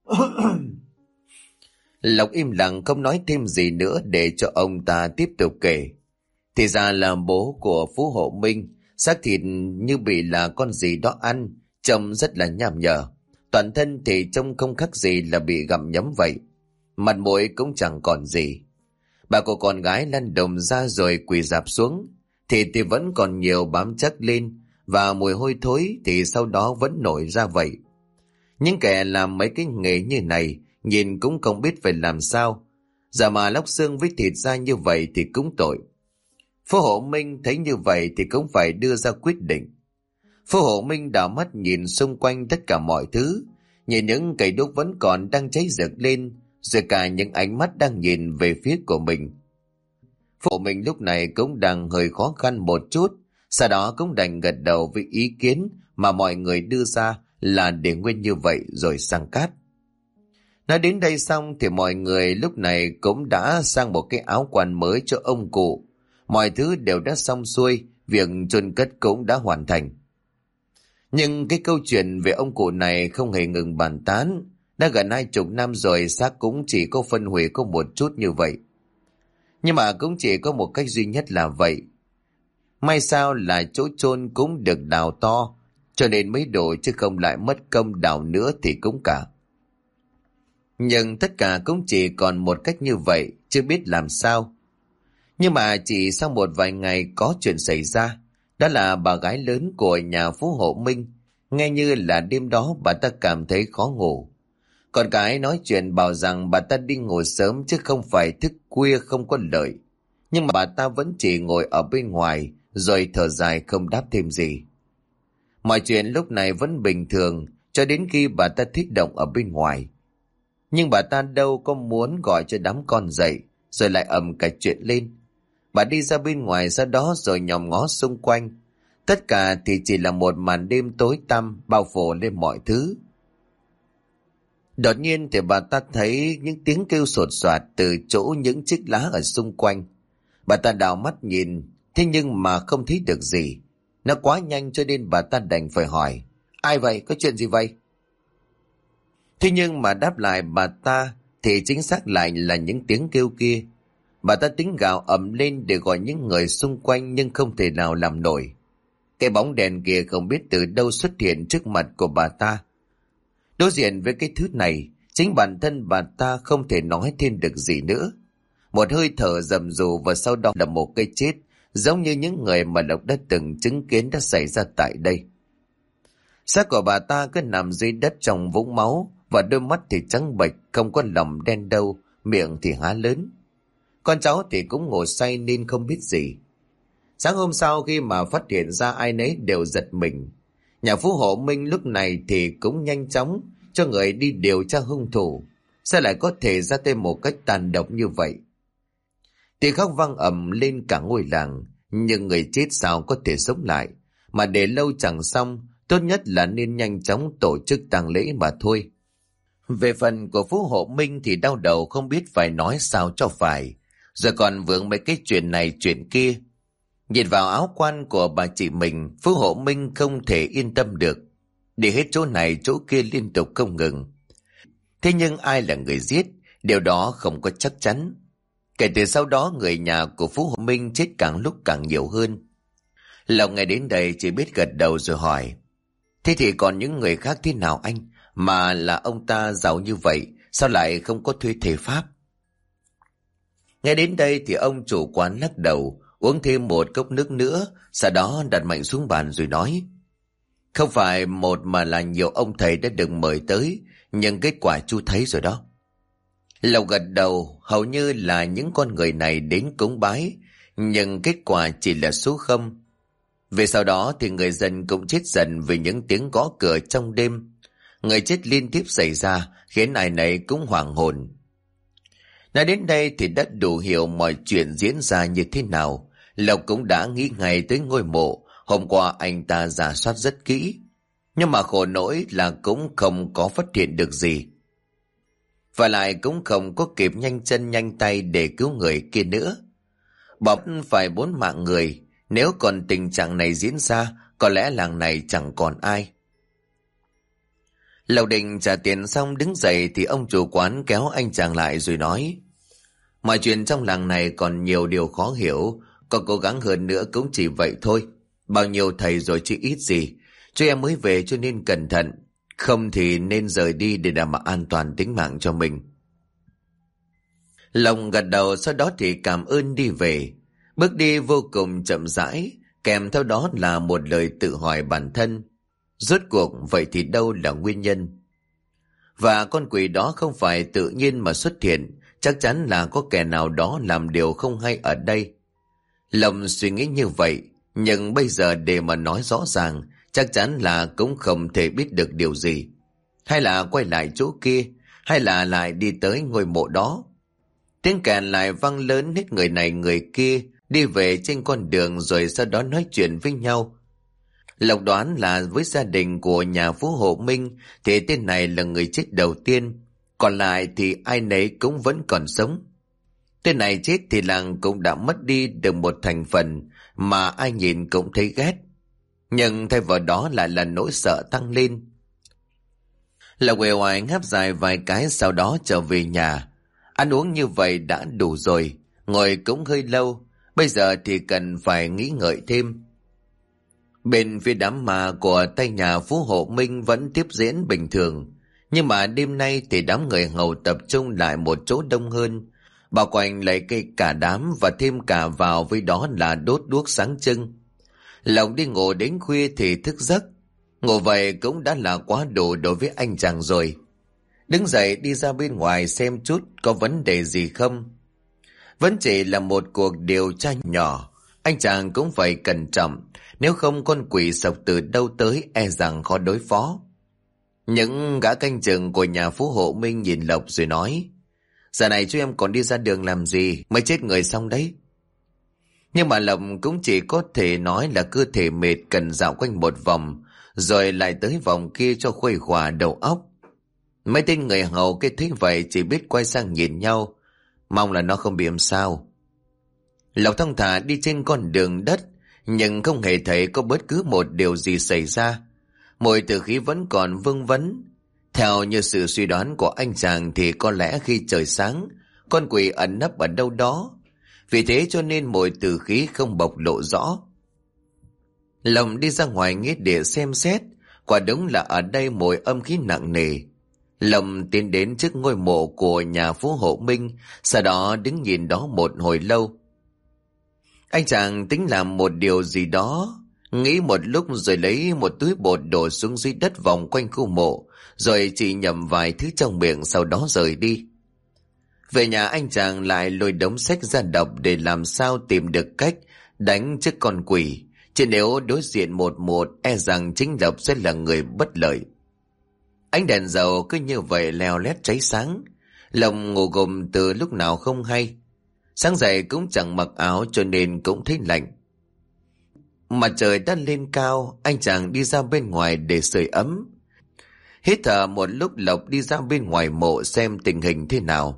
Lộc im lặng không nói thêm gì nữa để cho ông ta tiếp tục kể. Thì ra là bố của Phú Hộ Minh, xác thịt như bị là con gì đó ăn, trông rất là nham nhở. Toàn thân thì trông không khác gì là bị gặm nhấm vậy. Mặt mũi cũng chẳng còn gì. Bà của con gái lăn đồng ra rồi quỳ rạp xuống. Thịt thì vẫn còn nhiều bám chắc lên, và mùi hôi thối thì sau đó vẫn nổi ra vậy. Những kẻ làm mấy cái nghề như này nhìn cũng không biết phải làm sao. Giờ mà lóc xương với thịt ra như vậy thì cũng tội. Phú Hộ Minh thấy như vậy thì cũng phải đưa ra quyết định. Phú Hộ Minh đảo mắt nhìn xung quanh tất cả mọi thứ, nhìn những cây đuốc vẫn còn đang cháy rực lên, rồi cả những ánh mắt đang nhìn về phía của mình. Phú Hộ Minh lúc này cũng đang hơi khó khăn một chút, sau đó cũng đành gật đầu với ý kiến mà mọi người đưa ra là để nguyên như vậy rồi sang cát. Nói đến đây xong thì mọi người lúc này cũng đã sang một cái áo quan mới cho ông cụ. Mọi thứ đều đã xong xuôi, việc chôn cất cũng đã hoàn thành. Nhưng cái câu chuyện về ông cụ này không hề ngừng bàn tán. Đã gần 20 năm rồi xác cũng chỉ có phân hủy có một chút như vậy. Nhưng mà cũng chỉ có một cách duy nhất là vậy. May sao là chỗ chôn cũng được đào to, cho nên mới đổ chứ không lại mất công đào nữa thì cũng cả. Nhưng tất cả cũng chỉ còn một cách như vậy, chưa biết làm sao. Nhưng mà chỉ sau một vài ngày có chuyện xảy ra, Đó là bà gái lớn của nhà Phú Hộ Minh. Nghe như là đêm đó bà ta cảm thấy khó ngủ. Con cái nói chuyện bảo rằng bà ta đi ngủ sớm chứ không phải thức khuya không có lợi. Nhưng mà bà ta vẫn chỉ ngồi ở bên ngoài rồi thở dài không đáp thêm gì. Mọi chuyện lúc này vẫn bình thường cho đến khi bà ta thích động ở bên ngoài. Nhưng bà ta đâu có muốn gọi cho đám con dậy rồi lại ầm cả chuyện lên. Bà đi ra bên ngoài sau đó rồi nhòm ngó xung quanh. Tất cả thì chỉ là một màn đêm tối tăm bao phủ lên mọi thứ. Đột nhiên thì bà ta thấy những tiếng kêu sột soạt từ chỗ những chiếc lá ở xung quanh. Bà ta đảo mắt nhìn, thế nhưng mà không thấy được gì. Nó quá nhanh cho nên bà ta đành phải hỏi, ai vậy, có chuyện gì vậy? Thế nhưng mà đáp lại bà ta thì chính xác lại là những tiếng kêu kia. Bà ta tính gào ầm lên để gọi những người xung quanh nhưng không thể nào làm nổi. Cái bóng đèn kia không biết từ đâu xuất hiện trước mặt của bà ta. Đối diện với cái thứ này, chính bản thân bà ta không thể nói thêm được gì nữa. Một hơi thở rầm rù và sau đó là một cái chết, giống như những người mà Lộc đã từng chứng kiến đã xảy ra tại đây. Xác của bà ta cứ nằm dưới đất trong vũng máu và đôi mắt thì trắng bệch, không có lòng đen đâu, miệng thì há lớn. Con cháu thì cũng ngủ say nên không biết gì. Sáng hôm sau khi mà phát hiện ra ai nấy đều giật mình. Nhà Phú Hộ Minh lúc này thì cũng nhanh chóng cho người đi điều tra hung thủ. Sao lại có thể ra tay một cách tàn độc như vậy? Tiếng khóc vang ầm lên cả ngôi làng, nhưng người chết sao có thể sống lại? Mà để lâu chẳng xong, tốt nhất là nên nhanh chóng tổ chức tang lễ mà thôi. Về phần của Phú Hộ Minh thì đau đầu không biết phải nói sao cho phải, rồi còn vướng mấy cái chuyện này chuyện kia. Nhìn vào áo quan của bà chị mình, Phú Hộ Minh không thể yên tâm được. Đi hết chỗ này chỗ kia liên tục không ngừng. Thế nhưng ai là người giết, điều đó không có chắc chắn. Kể từ sau đó người nhà của Phú Hộ Minh chết càng lúc càng nhiều hơn. Lòng nghe đến đây chỉ biết gật đầu rồi hỏi, thế thì còn những người khác thế nào anh? Mà là ông ta giàu như vậy, sao lại không có thuê thầy pháp? Nghe đến đây thì ông chủ quán lắc đầu, uống thêm một cốc nước nữa, sau đó đặt mạnh xuống bàn rồi nói, không phải một mà là nhiều ông thầy đã được mời tới, nhưng kết quả chu thấy rồi đó. Lộc gật đầu, hầu như là những con người này đến cúng bái, nhưng kết quả chỉ là số không. Về sau đó thì người dân cũng chết dần vì những tiếng gõ cửa trong đêm. Người chết liên tiếp xảy ra khiến ai nấy cũng hoảng hồn. Nói đến đây thì đã đủ hiểu mọi chuyện diễn ra như thế nào. Lộc cũng đã nghĩ ngay tới ngôi mộ. Hôm qua anh ta rà soát rất kỹ, nhưng mà khổ nỗi là cũng không có phát hiện được gì. Và lại cũng không có kịp nhanh chân nhanh tay để cứu người kia nữa. Bọc phải 4 mạng người, nếu còn tình trạng này diễn ra, có lẽ làng này chẳng còn ai. Lộc định trả tiền xong đứng dậy thì ông chủ quán kéo anh chàng lại rồi nói, mọi chuyện trong làng này còn nhiều điều khó hiểu, có cố gắng hơn nữa cũng chỉ vậy thôi. Bao nhiêu thầy rồi chứ ít gì. Cho em mới về cho nên cẩn thận, không thì nên rời đi để đảm bảo an toàn tính mạng cho mình. Lòng gật đầu, sau đó thì cảm ơn đi về. Bước đi vô cùng chậm rãi, kèm theo đó là một lời tự hỏi bản thân. Rốt cuộc vậy thì đâu là nguyên nhân? Và con quỷ đó không phải tự nhiên mà xuất hiện, chắc chắn là có kẻ nào đó làm điều không hay ở đây. Lòng suy nghĩ như vậy, nhưng bây giờ để mà nói rõ ràng, chắc chắn là cũng không thể biết được điều gì. Hay là quay lại chỗ kia, hay là lại đi tới ngôi mộ đó. Tiếng kèn lại vang lớn, hết người này người kia đi về trên con đường rồi sau đó nói chuyện với nhau. Lộc đoán là với gia đình của nhà Phú Hộ Minh thì tên này là người chết đầu tiên, còn lại thì ai nấy cũng vẫn còn sống. Tên này chết thì làng cũng đã mất đi được một thành phần mà ai nhìn cũng thấy ghét, nhưng thay vào đó lại là nỗi sợ tăng lên. Lộc uể oải ngáp dài vài cái, sau đó trở về nhà. Ăn uống như vậy đã đủ rồi, ngồi cũng hơi lâu, bây giờ thì cần phải nghĩ ngợi thêm. Bên phía đám ma của tay nhà Phú Hộ Minh vẫn tiếp diễn bình thường, nhưng mà đêm nay thì đám người hầu tập trung lại một chỗ đông hơn, bao quanh lấy cây cả đám và thêm cả vào với đó là đốt đuốc sáng trưng. Lộc đi ngủ đến khuya thì thức giấc. Ngủ vậy cũng đã là quá đủ đối với anh chàng rồi. Đứng dậy đi ra bên ngoài xem chút có vấn đề gì không. Vẫn chỉ là một cuộc điều tra nhỏ, anh chàng cũng phải cẩn trọng, nếu không con quỷ sộc từ đâu tới e rằng khó đối phó. Những gã canh chừng của nhà phú hộ Minh nhìn Lộc rồi nói: "Giờ này chú em còn đi ra đường làm gì, mới chết người xong đấy." Nhưng mà Lộc cũng chỉ có thể nói là cơ thể mệt cần dạo quanh một vòng, rồi lại tới vòng kia cho khuây khỏa đầu óc. Mấy tên người hầu kia thấy vậy chỉ biết quay sang nhìn nhau, mong là nó không bị làm sao. Lộc thong thả đi trên con đường đất, nhưng không hề thấy có bất cứ một điều gì xảy ra. Mùi tử khí vẫn còn vương vấn. Theo như sự suy đoán của anh chàng thì có lẽ khi trời sáng, con quỷ ẩn nấp ở đâu đó. Vì thế cho nên mùi tử khí không bộc lộ rõ. Lộc đi ra ngoài nghĩa địa xem xét, quả đúng là ở đây mùi âm khí nặng nề. Lộc tiến đến trước ngôi mộ của nhà phú hộ Minh, sau đó đứng nhìn đó một hồi lâu. Anh chàng tính làm một điều gì đó, nghĩ một lúc rồi lấy một túi bột đổ xuống dưới đất vòng quanh khu mộ, rồi chỉ nhầm vài thứ trong miệng, sau đó rời đi. Về nhà anh chàng lại lôi đống sách ra đọc để làm sao tìm được cách đánh trước con quỷ, chứ nếu đối diện một một e rằng chính Lộc sẽ là người bất lợi. Ánh đèn dầu cứ như vậy leo lét cháy sáng. Lộc ngủ gục từ lúc nào không hay. Sáng dậy cũng chẳng mặc áo cho nên cũng thấy lạnh. Mặt trời đã lên cao, anh chàng đi ra bên ngoài để sưởi ấm. Hít thở một lúc, Lộc đi ra bên ngoài mộ xem tình hình thế nào.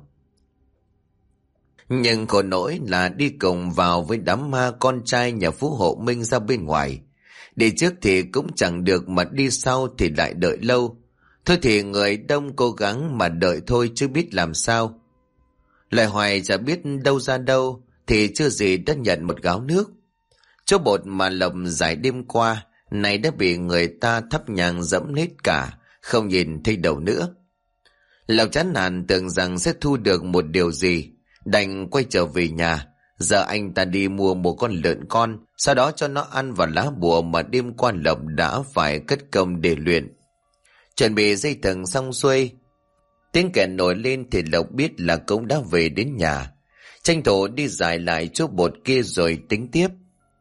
Nhưng khổ nỗi là đi cùng vào với đám ma con trai nhà phú hộ Minh ra bên ngoài. Đi trước thì cũng chẳng được, mà đi sau thì lại đợi lâu. Thôi thì người đông cố gắng mà đợi thôi chứ biết làm sao. Lại hoài chả biết đâu ra đâu, thì chưa gì đã nhận một gáo nước. Chỗ bột mà Lộc giải đêm qua này đã bị người ta thắp nhang dẫm hết cả, không nhìn thấy đầu nữa. Lộc chán nản tưởng rằng sẽ thu được một điều gì, đành quay trở về nhà. Giờ anh ta đi mua một con lợn con, sau đó cho nó ăn vào lá bùa mà đêm qua Lộc đã phải cất công để luyện. Chuẩn bị dây thừng xong xuôi, tiếng kèn nổi lên thì Lộc biết là cũng đã về đến nhà. Tranh thủ đi giải lại chỗ bột kia rồi tính tiếp.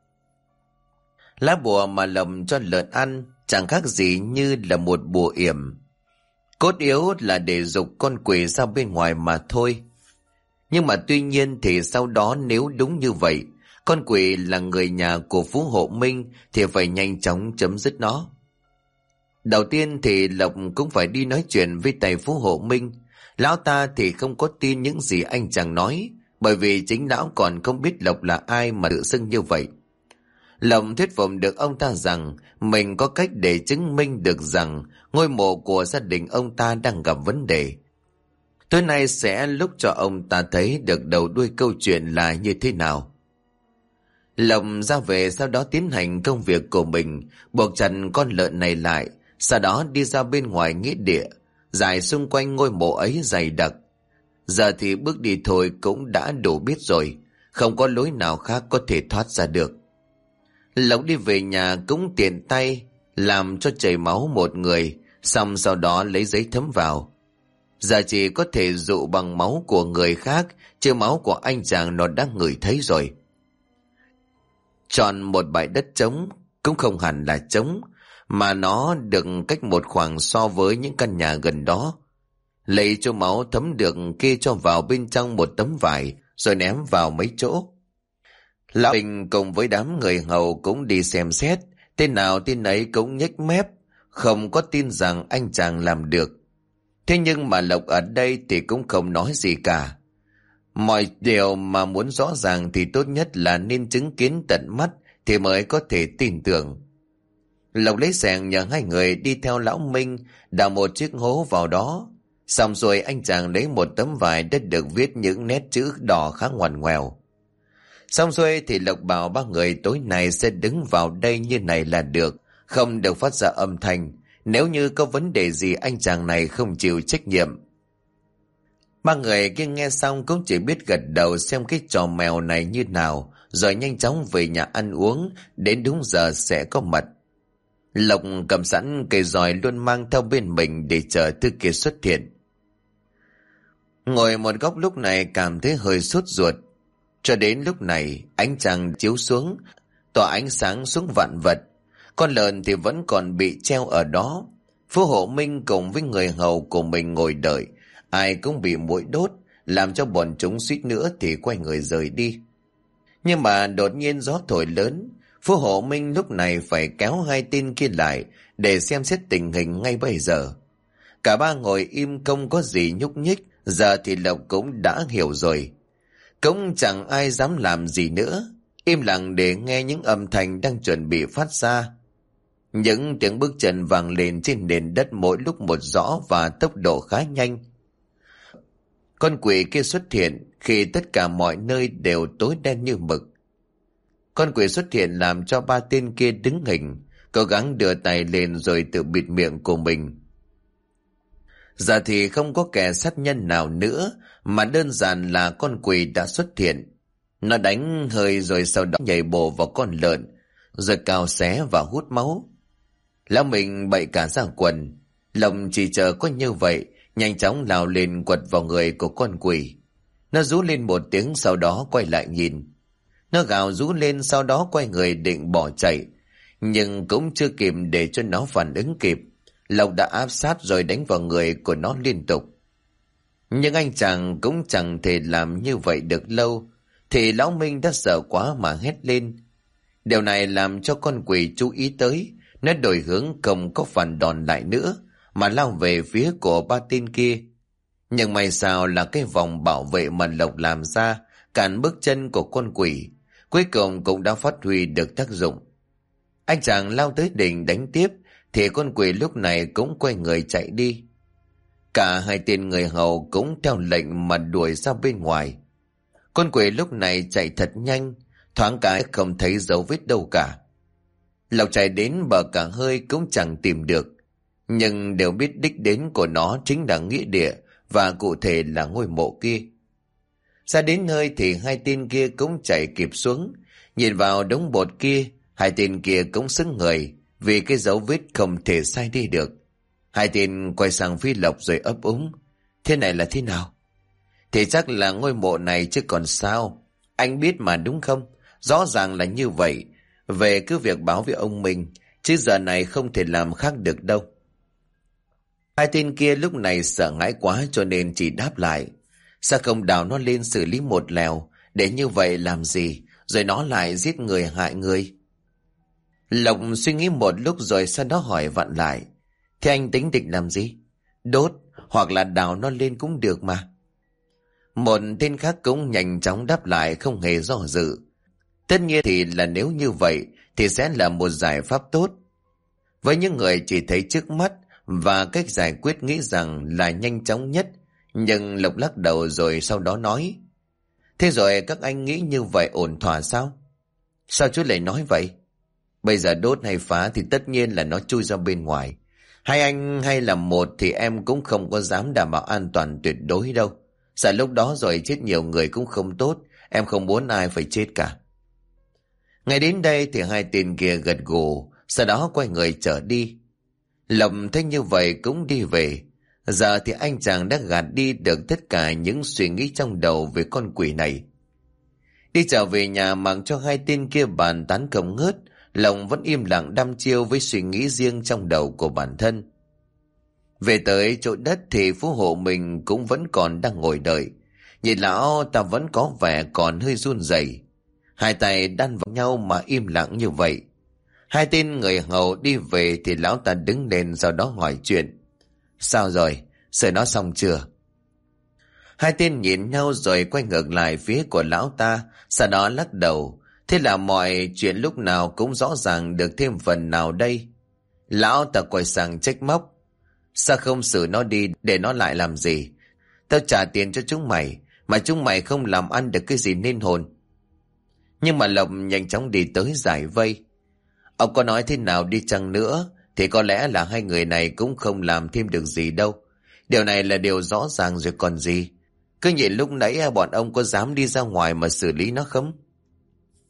Lá bùa mà Lộc cho lợn ăn chẳng khác gì như là một bùa yểm. Cốt yếu là để giục con quỷ ra bên ngoài mà thôi. Nhưng mà tuy nhiên thì sau đó nếu đúng như vậy, con quỷ là người nhà của phú hộ Minh thì phải nhanh chóng chấm dứt nó. Đầu tiên thì Lộc cũng phải đi nói chuyện với thầy phú hộ Minh. Lão ta thì không có tin những gì anh chàng nói, bởi vì chính lão còn không biết Lộc là ai mà tự xưng như vậy. Lộc thuyết phục được ông ta rằng mình có cách để chứng minh được rằng ngôi mộ của gia đình ông ta đang gặp vấn đề. Tối nay sẽ lúc cho ông ta thấy được đầu đuôi câu chuyện là như thế nào. Lộc ra về, sau đó tiến hành công việc của mình, buộc chặt con lợn này lại, sau đó đi ra bên ngoài nghĩa địa, giải xung quanh ngôi mộ ấy dày đặc. Giờ thì bước đi thôi cũng đã đủ biết rồi, không có lối nào khác có thể thoát ra được. Lộc đi về nhà cũng tiện tay làm cho chảy máu một người, xong sau đó lấy giấy thấm vào. Giờ chỉ có thể dụ bằng máu của người khác, chứ máu của anh chàng nó đã ngửi thấy rồi. Chọn một bãi đất trống, cũng không hẳn là trống, mà nó được cách một khoảng so với những căn nhà gần đó. Lấy cho máu thấm được kê cho vào bên trong một tấm vải, rồi ném vào mấy chỗ. Lão Bình cùng với đám người hầu cũng đi xem xét, tên nào tên ấy cũng nhếch mép, không có tin rằng anh chàng làm được. Thế nhưng mà Lộc ở đây thì cũng không nói gì cả. Mọi điều mà muốn rõ ràng thì tốt nhất là nên chứng kiến tận mắt thì mới có thể tin tưởng. Lộc lấy xẻng nhờ hai người đi theo lão Minh đào một chiếc hố vào đó. Xong rồi anh chàng lấy một tấm vải đất được viết những nét chữ đỏ khá ngoằn ngoèo. Xong rồi thì Lộc bảo ba người tối nay sẽ đứng vào đây như này là được, không được phát ra âm thanh. Nếu như có vấn đề gì anh chàng này không chịu trách nhiệm. Ba người kia nghe xong cũng chỉ biết gật đầu xem cái trò mèo này như nào, rồi nhanh chóng về nhà ăn uống, đến đúng giờ sẽ có mặt. Lộc cầm sẵn cây roi luôn mang theo bên mình để chờ Tư Kiệt xuất hiện. Ngồi một góc lúc này cảm thấy hơi sốt ruột. Cho đến lúc này ánh trăng chiếu xuống, tỏa ánh sáng xuống vạn vật. Con lợn thì vẫn còn bị treo ở đó. Phú Hộ Minh cùng với người hầu của mình ngồi đợi, ai cũng bị muỗi đốt, làm cho bọn chúng suýt nữa thì quay người rời đi. Nhưng mà đột nhiên gió thổi lớn, Phú Hộ Minh lúc này phải kéo hai tên kia lại để xem xét tình hình ngay bây giờ. Cả ba ngồi im không có gì nhúc nhích, giờ thì Lộc cũng đã hiểu rồi. Cũng chẳng ai dám làm gì nữa, im lặng để nghe những âm thanh đang chuẩn bị phát ra. Những tiếng bước chân vang lên trên nền đất mỗi lúc một rõ và tốc độ khá nhanh. Con quỷ kia xuất hiện khi tất cả mọi nơi đều tối đen như mực. Con quỷ xuất hiện làm cho ba tên kia đứng hình, cố gắng đưa tay lên rồi tự bịt miệng của mình. Giờ thì không có kẻ sát nhân nào nữa, mà đơn giản là con quỷ đã xuất hiện. Nó đánh hơi rồi sau đó nhảy bổ vào con lợn, rồi cào xé và hút máu. Lão mình bậy cả ra quần. Lòng chỉ chờ có như vậy, nhanh chóng lao lên quật vào người của con quỷ. Nó rú lên một tiếng, sau đó quay lại nhìn. Nó gào rú lên, sau đó quay người định bỏ chạy, nhưng cũng chưa kịp để cho nó phản ứng kịp, Lộc đã áp sát rồi đánh vào người của nó liên tục. Nhưng anh chàng cũng chẳng thể làm như vậy được lâu, thì lão Minh đã sợ quá mà hét lên. Điều này làm cho con quỷ chú ý tới, nó đổi hướng không có phản đòn lại nữa, mà lao về phía của ba tên kia. Nhưng may sao là cái vòng bảo vệ mà Lộc làm ra cản bước chân của con quỷ, cuối cùng cũng đã phát huy được tác dụng. Anh chàng lao tới định đánh tiếp, thì con quỷ lúc này cũng quay người chạy đi. Cả hai tên người hầu cũng theo lệnh mà đuổi ra bên ngoài. Con quỷ lúc này chạy thật nhanh, thoáng cái không thấy dấu vết đâu cả. Lộc chạy đến bờ cả hơi cũng chẳng tìm được, nhưng đều biết đích đến của nó chính là nghĩa địa, và cụ thể là ngôi mộ kia. Ra đến nơi thì hai tên kia cũng chạy kịp xuống, nhìn vào đống bột kia, hai tên kia cũng sững người, vì cái dấu vết không thể sai đi được. Hai tên quay sang phía Lộc rồi ấp úng. Thế này là thế nào? Thì chắc là ngôi mộ này chứ còn sao. Anh biết mà đúng không? Rõ ràng là như vậy. Về cứ việc báo với ông mình, chứ giờ này không thể làm khác được đâu. Hai tên kia lúc này sợ hãi quá cho nên chỉ đáp lại. Sao không đào nó lên xử lý một lèo, để như vậy làm gì, rồi nó lại giết người hại người? Lộc suy nghĩ một lúc rồi sau đó hỏi vặn lại. Thế anh tính định làm gì? Đốt hoặc là đào nó lên cũng được mà. Một tên khác cũng nhanh chóng đáp lại không hề do dự. Tất nhiên thì là nếu như vậy thì sẽ là một giải pháp tốt. Với những người chỉ thấy trước mắt và cách giải quyết nghĩ rằng là nhanh chóng nhất, nhưng Lộc lắc đầu rồi sau đó nói. Thế rồi các anh nghĩ như vậy ổn thỏa sao? Sao chú lại nói vậy? Bây giờ đốt hay phá thì tất nhiên là nó chui ra bên ngoài. Hai anh hay là một thì em cũng không có dám đảm bảo an toàn tuyệt đối đâu. Sợ lúc đó rồi chết nhiều người cũng không tốt. Em không muốn ai phải chết cả. Ngay đến đây thì hai tên kia gật gù, sau đó quay người trở đi. Lộc thấy như vậy cũng đi về. Giờ thì anh chàng đã gạt đi được tất cả những suy nghĩ trong đầu về con quỷ này. Đi trở về nhà mặc cho hai tên kia bàn tán không ngớt, Lộc vẫn im lặng đăm chiêu với suy nghĩ riêng trong đầu của bản thân. Về tới chỗ đất thì Phú Hộ mình cũng vẫn còn đang ngồi đợi. Nhìn lão ta vẫn có vẻ còn hơi run rẩy, hai tay đan vào nhau mà im lặng như vậy. Hai tên người hầu đi về thì lão ta đứng lên sau đó hỏi chuyện. Sao rồi? Sửa nó xong chưa? Hai tên nhìn nhau rồi quay ngược lại phía của lão ta, sau đó lắc đầu. Thế là mọi chuyện lúc nào cũng rõ ràng được thêm phần nào đây? Lão ta quay sang trách móc. Sao không xử nó đi, để nó lại làm gì? Tao trả tiền cho chúng mày, mà chúng mày không làm ăn được cái gì nên hồn. Nhưng mà Lộc nhanh chóng đi tới giải vây. Ông có nói thế nào đi chăng nữa thì có lẽ là hai người này cũng không làm thêm được gì đâu. Điều này là điều rõ ràng rồi còn gì. Cứ nhìn lúc nãy bọn ông có dám đi ra ngoài mà xử lý nó không?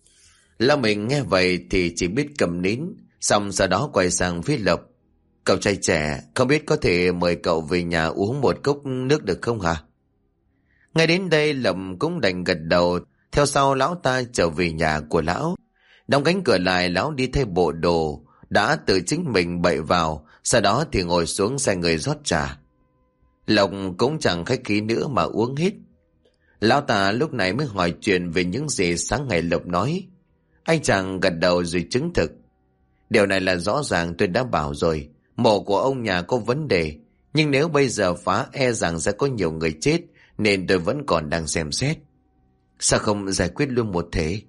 Lão mình nghe vậy thì chỉ biết cầm nín, xong sau đó quay sang phía Lộc. Cậu trai trẻ, không biết có thể mời cậu về nhà uống một cốc nước được không hả? Ngay đến đây Lộc cũng đành gật đầu, theo sau lão ta trở về nhà của lão. Đóng cánh cửa lại, lão đi thay bộ đồ đã tự chính mình bậy vào, sau đó thì ngồi xuống sai người rót trà. Lộc cũng chẳng khách khí nữa mà uống hết. Lão ta lúc này mới hỏi chuyện về những gì sáng ngày Lộc nói. Anh chàng gật đầu rồi chứng thực. Điều này là rõ ràng, tôi đã bảo rồi, mộ của ông nhà có vấn đề, nhưng nếu bây giờ phá e rằng sẽ có nhiều người chết, nên tôi vẫn còn đang xem xét. Sao không giải quyết luôn một thể?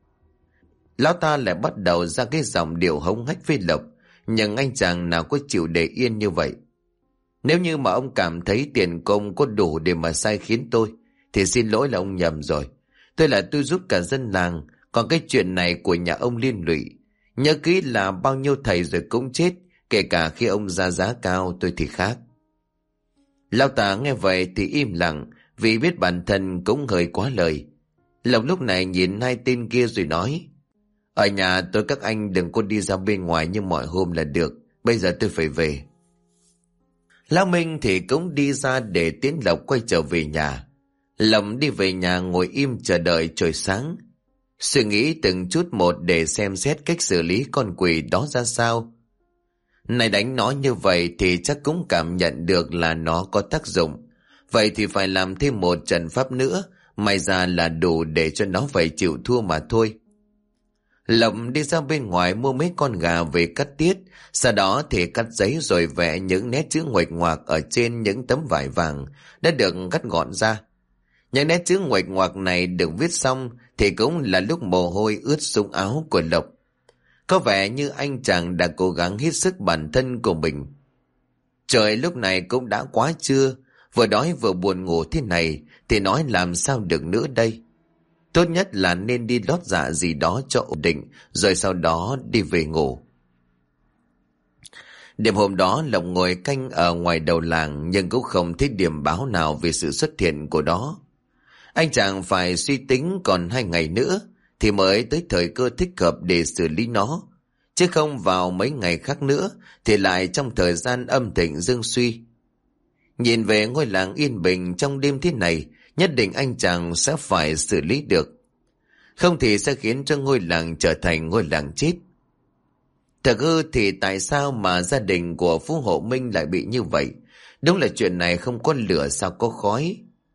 Lão ta lại bắt đầu ra cái dòng điệu hống hách với Lộc, nhưng anh chàng nào có chịu để yên như vậy. Nếu như mà ông cảm thấy tiền công có đủ để mà sai khiến tôi, thì xin lỗi là ông nhầm rồi. Tôi giúp cả dân làng, còn cái chuyện này của nhà ông liên lụy. Nhớ kỹ là bao nhiêu thầy rồi cũng chết, kể cả khi ông ra giá cao tôi thì khác. Lão ta nghe vậy thì im lặng, vì biết bản thân cũng hơi quá lời. Lộc lúc này nhìn hai tên kia rồi nói. Ở nhà tôi các anh đừng có đi ra bên ngoài như mọi hôm là được, bây giờ tôi phải về. Lão Minh thì cũng đi ra để tiến Lộc quay trở về nhà. Lộc đi về nhà ngồi im chờ đợi trời sáng, suy nghĩ từng chút một để xem xét cách xử lý con quỷ đó ra sao. Này đánh nó như vậy thì chắc cũng cảm nhận được là nó có tác dụng. Vậy thì phải làm thêm một trận pháp nữa, may ra là đủ để cho nó phải chịu thua mà thôi. Lộc đi ra bên ngoài mua mấy con gà về cắt tiết, sau đó thì cắt giấy rồi vẽ những nét chữ nguệch ngoạc ở trên những tấm vải vàng đã được cắt gọn ra. Những nét chữ nguệch ngoạc này được viết xong thì cũng là lúc mồ hôi ướt sũng áo của Lộc. Có vẻ như anh chàng đã cố gắng hết sức bản thân của mình. Trời lúc này cũng đã quá trưa, vừa đói vừa buồn ngủ thế này thì nói làm sao được nữa đây. Tốt nhất là nên đi lót dạ gì đó cho ổn định, rồi sau đó đi về ngủ. Đêm hôm đó Lộc ngồi canh ở ngoài đầu làng, nhưng cũng không thấy điểm báo nào về sự xuất hiện của nó. Anh chàng phải suy tính còn 2 ngày nữa thì mới tới thời cơ thích hợp để xử lý nó, chứ không vào mấy ngày khác nữa thì lại trong thời gian âm thịnh dương suy. Nhìn về ngôi làng yên bình trong đêm thế này, nhất định anh chàng sẽ phải xử lý được, không thì sẽ khiến cho ngôi làng trở thành ngôi làng chết. Thật hư thì tại sao mà gia đình của Phú Hộ Minh lại bị như vậy? Đúng là chuyện này không có lửa sao có khói.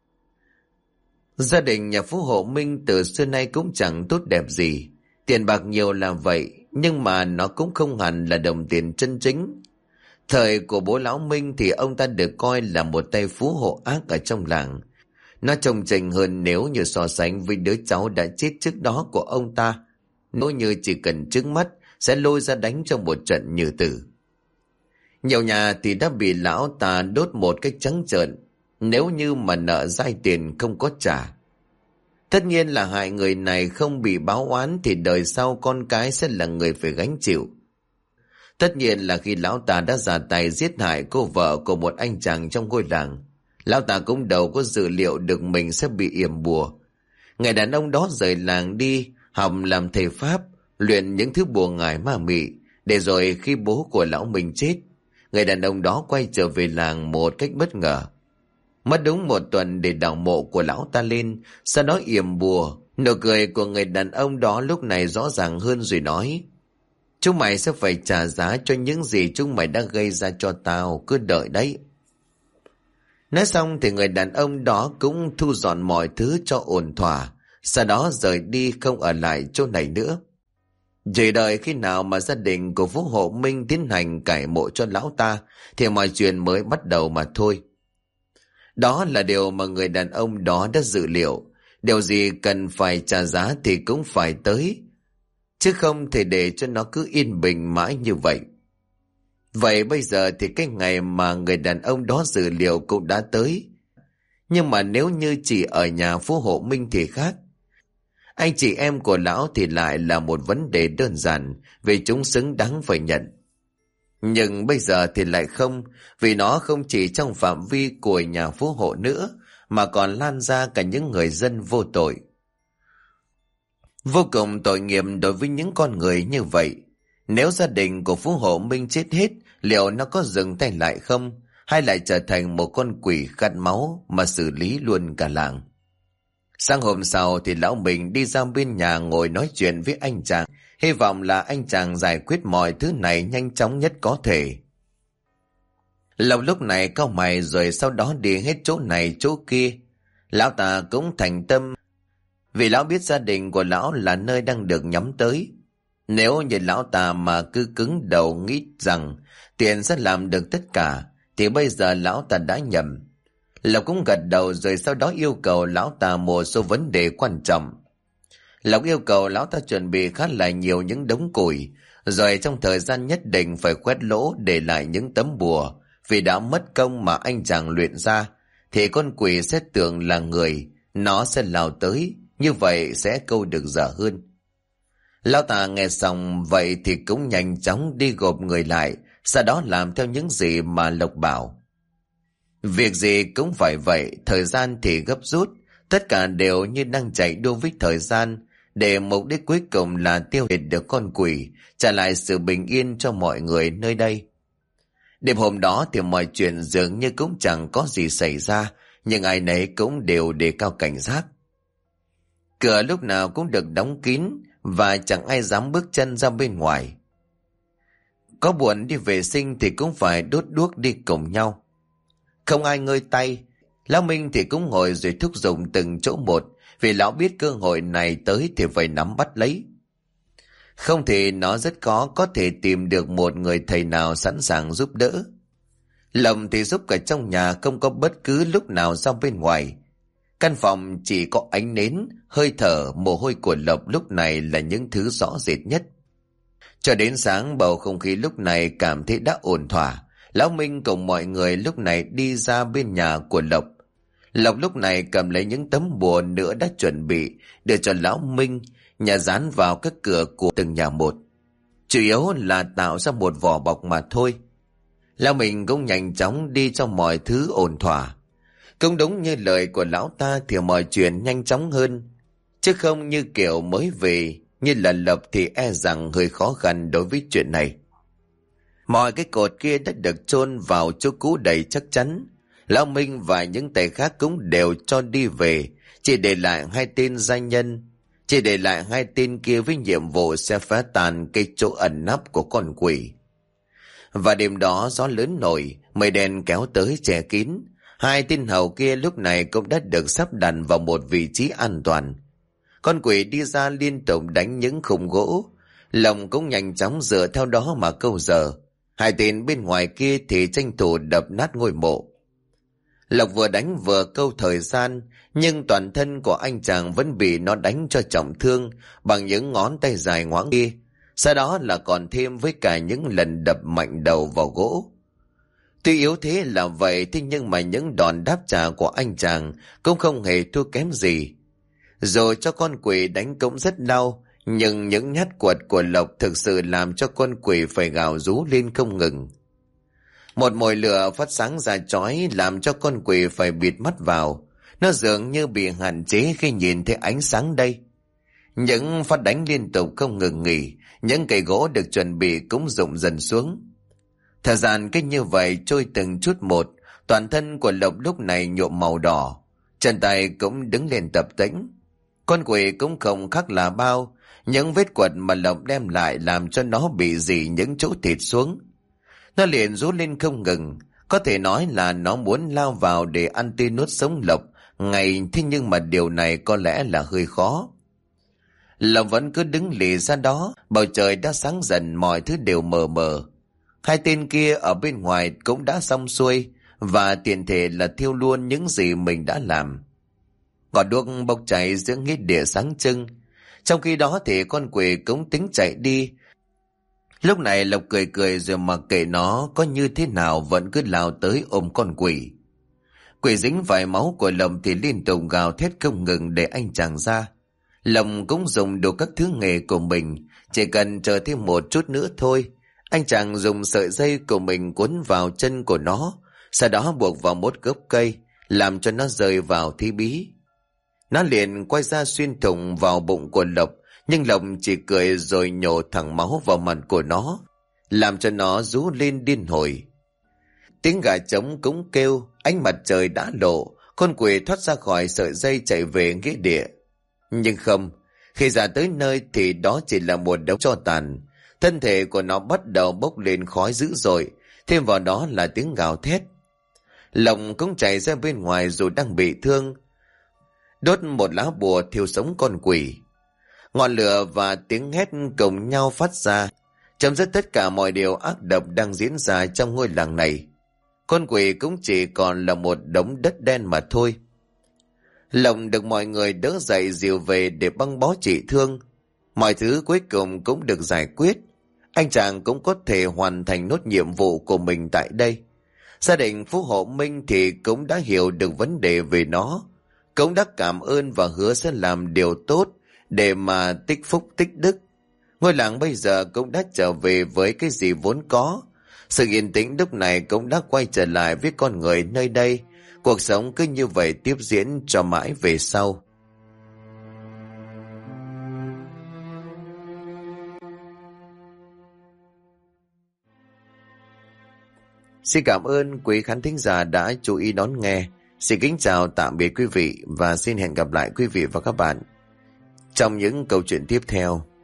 Gia đình nhà Phú Hộ Minh từ xưa nay cũng chẳng tốt đẹp gì. Tiền bạc nhiều là vậy, nhưng mà nó cũng không hẳn là đồng tiền chân chính. Thời của bố lão Minh thì ông ta được coi là một tay phú hộ ác ở trong làng. Nó trông chành hơn nếu như so sánh với đứa cháu đã chết trước đó của ông ta. Nếu như chỉ cần trứng mắt sẽ lôi ra đánh trong một trận như tử. Nhiều nhà thì đã bị lão ta đốt một cách trắng trợn, nếu như mà nợ dai tiền không có trả. Tất nhiên là hại người này không bị báo oán thì đời sau con cái sẽ là người phải gánh chịu. Tất nhiên là khi lão ta đã ra tay giết hại cô vợ của một anh chàng trong ngôi làng, lão ta cũng đâu có dự liệu được mình sẽ bị yểm bùa. Người đàn ông đó rời làng đi học làm thầy pháp, luyện những thứ bùa ngải ma mị, để rồi khi bố của lão mình chết, người đàn ông đó quay trở về làng một cách bất ngờ. Mất đúng 1 tuần để đào mộ của lão ta lên, sau đó yểm bùa. Nụ cười của người đàn ông đó lúc này rõ ràng hơn rồi nói: chúng mày sẽ phải trả giá cho những gì chúng mày đã gây ra cho tao, cứ đợi đấy. Nói xong thì người đàn ông đó cũng thu dọn mọi thứ cho ổn thỏa, sau đó rời đi không ở lại chỗ này nữa. Chỉ đợi khi nào mà gia đình của Phú Hộ Minh tiến hành cải mộ cho lão ta thì mọi chuyện mới bắt đầu mà thôi. Đó là điều mà người đàn ông đó đã dự liệu. Điều gì cần phải trả giá thì cũng phải tới, chứ không thể để cho nó cứ yên bình mãi như vậy. Vậy bây giờ thì cái ngày mà người đàn ông đó dự liệu cũng đã tới. Nhưng mà nếu như chỉ ở nhà Phú Hộ Minh thì khác. Anh chị em của lão thì lại là một vấn đề đơn giản, vì chúng xứng đáng phải nhận. Nhưng bây giờ thì lại không, vì nó không chỉ trong phạm vi của nhà Phú Hộ nữa, mà còn lan ra cả những người dân vô tội. Vô cùng tội nghiệp đối với những con người như vậy. Nếu gia đình của Phú Hộ Minh chết hết, liệu nó có dừng tay lại không? Hay lại trở thành một con quỷ khát máu mà xử lý luôn cả làng? Sáng hôm sau thì lão Minh đi ra bên nhà ngồi nói chuyện với anh chàng, hy vọng là anh chàng giải quyết mọi thứ này nhanh chóng nhất có thể. Lộc lúc này cau mày rồi sau đó đi hết chỗ này chỗ kia. Lão ta cũng thành tâm, vì lão biết gia đình của lão là nơi đang được nhắm tới. Nếu như lão ta mà cứ cứng đầu nghĩ rằng tiền sẽ làm được tất cả, thì bây giờ lão ta đã nhầm. Lộc cũng gật đầu rồi sau đó yêu cầu lão ta một số vấn đề quan trọng. Lộc yêu cầu lão ta chuẩn bị khá là nhiều những đống củi, rồi trong thời gian nhất định phải quét lỗ để lại những tấm bùa, vì đã mất công mà anh chàng luyện ra, thì con quỷ sẽ tưởng là người, nó sẽ lao tới, như vậy sẽ câu được dở hơn. Lão ta nghe xong vậy thì cũng nhanh chóng đi gộp người lại, sau đó làm theo những gì mà Lộc bảo. Việc gì cũng phải vậy, thời gian thì gấp rút, tất cả đều như đang chạy đua với thời gian, để mục đích cuối cùng là tiêu diệt được con quỷ, trả lại sự bình yên cho mọi người nơi đây. Đêm hôm đó thì mọi chuyện dường như cũng chẳng có gì xảy ra, nhưng ai nấy cũng đều đề cao cảnh giác. Cửa lúc nào cũng được đóng kín và chẳng ai dám bước chân ra bên ngoài. Có buồn đi vệ sinh thì cũng phải đốt đuốc đi cùng nhau. Không ai ngơi tay, lão Minh thì cũng ngồi rồi thúc giục từng chỗ một, vì lão biết cơ hội này tới thì phải nắm bắt lấy. Không thì nó rất khó có thể tìm được một người thầy nào sẵn sàng giúp đỡ. Lộc thì giúp cả trong nhà, không có bất cứ lúc nào ra bên ngoài. Căn phòng chỉ có ánh nến, hơi thở, mồ hôi của Lộc lúc này là những thứ rõ rệt nhất. Cho đến sáng, bầu không khí lúc này cảm thấy đã ổn thỏa. Lão Minh cùng mọi người lúc này đi ra bên nhà của Lộc. Lộc lúc này cầm lấy những tấm bùa nữa đã chuẩn bị, để cho lão Minh nhà dán vào các cửa của từng nhà một. Chủ yếu là tạo ra một vỏ bọc mà thôi. Lão Minh cũng nhanh chóng đi cho mọi thứ ổn thỏa. Cũng đúng như lời của lão ta thì mọi chuyện nhanh chóng hơn, chứ không như kiểu mới về như là Lộc thì e rằng hơi khó khăn đối với chuyện này. Mọi cái cột kia đã được chôn vào chỗ cũ đầy chắc chắn. Lão Minh và những tay khác cũng đều cho đi về, chỉ để lại hai tên gia nhân, chỉ để lại hai tên kia với nhiệm vụ sẽ phá tan cái chỗ ẩn nấp của con quỷ. Và đêm đó gió lớn nổi, mây đen kéo tới che kín. Hai tên hầu kia lúc này cũng đã được sắp đặt vào một vị trí an toàn. Con quỷ đi ra liên tục đánh những khung gỗ, Lòng cũng nhanh chóng dựa theo đó mà câu giờ. Hai tên bên ngoài kia thì tranh thủ đập nát ngôi mộ. Lộc vừa đánh vừa câu thời gian, nhưng toàn thân của anh chàng vẫn bị nó đánh cho trọng thương bằng những ngón tay dài ngoãng kia. Sau đó là còn thêm với cả những lần đập mạnh đầu vào gỗ. Tuy yếu thế là vậy, thế nhưng mà những đòn đáp trả của anh chàng cũng không hề thua kém gì. Rồi cho con quỷ đánh cũng rất đau, nhưng những nhát quật của Lộc thực sự làm cho con quỷ phải gào rú lên không ngừng. Một mồi lửa phát sáng ra chói làm cho con quỷ phải bịt mắt vào. Nó dường như bị hạn chế khi nhìn thấy ánh sáng đây. Những phát đánh liên tục không ngừng nghỉ, những cây gỗ được chuẩn bị cũng rụng dần xuống. Thời gian cách như vậy trôi từng chút một, toàn thân của Lộc lúc này nhuộm màu đỏ, chân tay cũng đứng lên tập tễnh. Con quỷ cũng không khác là bao, những vết quật mà Lộc đem lại làm cho nó bị rỉ những chỗ thịt xuống. Nó liền rú lên không ngừng, có thể nói là nó muốn lao vào để ăn tươi nuốt sống Lộc ngày, thế nhưng mà điều này có lẽ là hơi khó. Lộc vẫn cứ đứng lì ra đó, bầu trời đã sáng dần, mọi thứ đều mờ mờ. Hai tên kia ở bên ngoài cũng đã xong xuôi, và tiện thể là thiêu luôn những gì mình đã làm. Ngọn đuốc bốc cháy giữa nghĩa địa sáng trưng. Trong khi đó thì con quỷ cũng tính chạy đi. Lúc này Lộc cười cười rồi mặc kệ nó có như thế nào vẫn cứ lao tới ôm con quỷ. Quỷ dính vài máu của Lộc thì liên tục gào thét không ngừng để anh chàng ra. Lộc cũng dùng đủ các thứ nghề của mình, chỉ cần chờ thêm một chút nữa thôi. Anh chàng dùng sợi dây của mình cuốn vào chân của nó, sau đó buộc vào một gốc cây, làm cho nó rơi vào thí bí. Nó liền quay ra xuyên thủng vào bụng của Lộc, Nhưng Lộc chỉ cười rồi nhổ thẳng máu vào mặt của nó, làm cho nó rú lên điên hồi. Tiếng gà trống cũng kêu, ánh mặt trời đã lộ, con quỷ thoát ra khỏi sợi dây chạy về nghĩa địa. Nhưng không, khi ra tới nơi thì đó chỉ là một đống tro tàn. Thân thể của nó bắt đầu bốc lên khói dữ dội, thêm vào đó là tiếng gào thét. Lộc cũng chạy ra bên ngoài dù đang bị thương, đốt một lá bùa thiêu sống con quỷ. Ngọn lửa và tiếng hét cùng nhau phát ra, chấm dứt tất cả mọi điều ác độc đang diễn ra trong ngôi làng này. Con quỷ cũng chỉ còn là một đống đất đen mà thôi. Lộc được mọi người đỡ dậy dìu về để băng bó trị thương. Mọi thứ cuối cùng cũng được giải quyết. Anh chàng cũng có thể hoàn thành nốt nhiệm vụ của mình tại đây. Gia đình Phú Hộ Minh thì cũng đã hiểu được vấn đề về nó, cũng đã cảm ơn và hứa sẽ làm điều tốt để mà tích phúc tích đức. Ngôi làng bây giờ cũng đã trở về với cái gì vốn có. Sự yên tĩnh lúc này cũng đã quay trở lại với con người nơi đây. Cuộc sống cứ như vậy tiếp diễn cho mãi về sau. Xin cảm ơn quý khán thính giả đã chú ý đón nghe. Xin kính chào tạm biệt quý vị và xin hẹn gặp lại quý vị và các bạn trong những câu chuyện tiếp theo.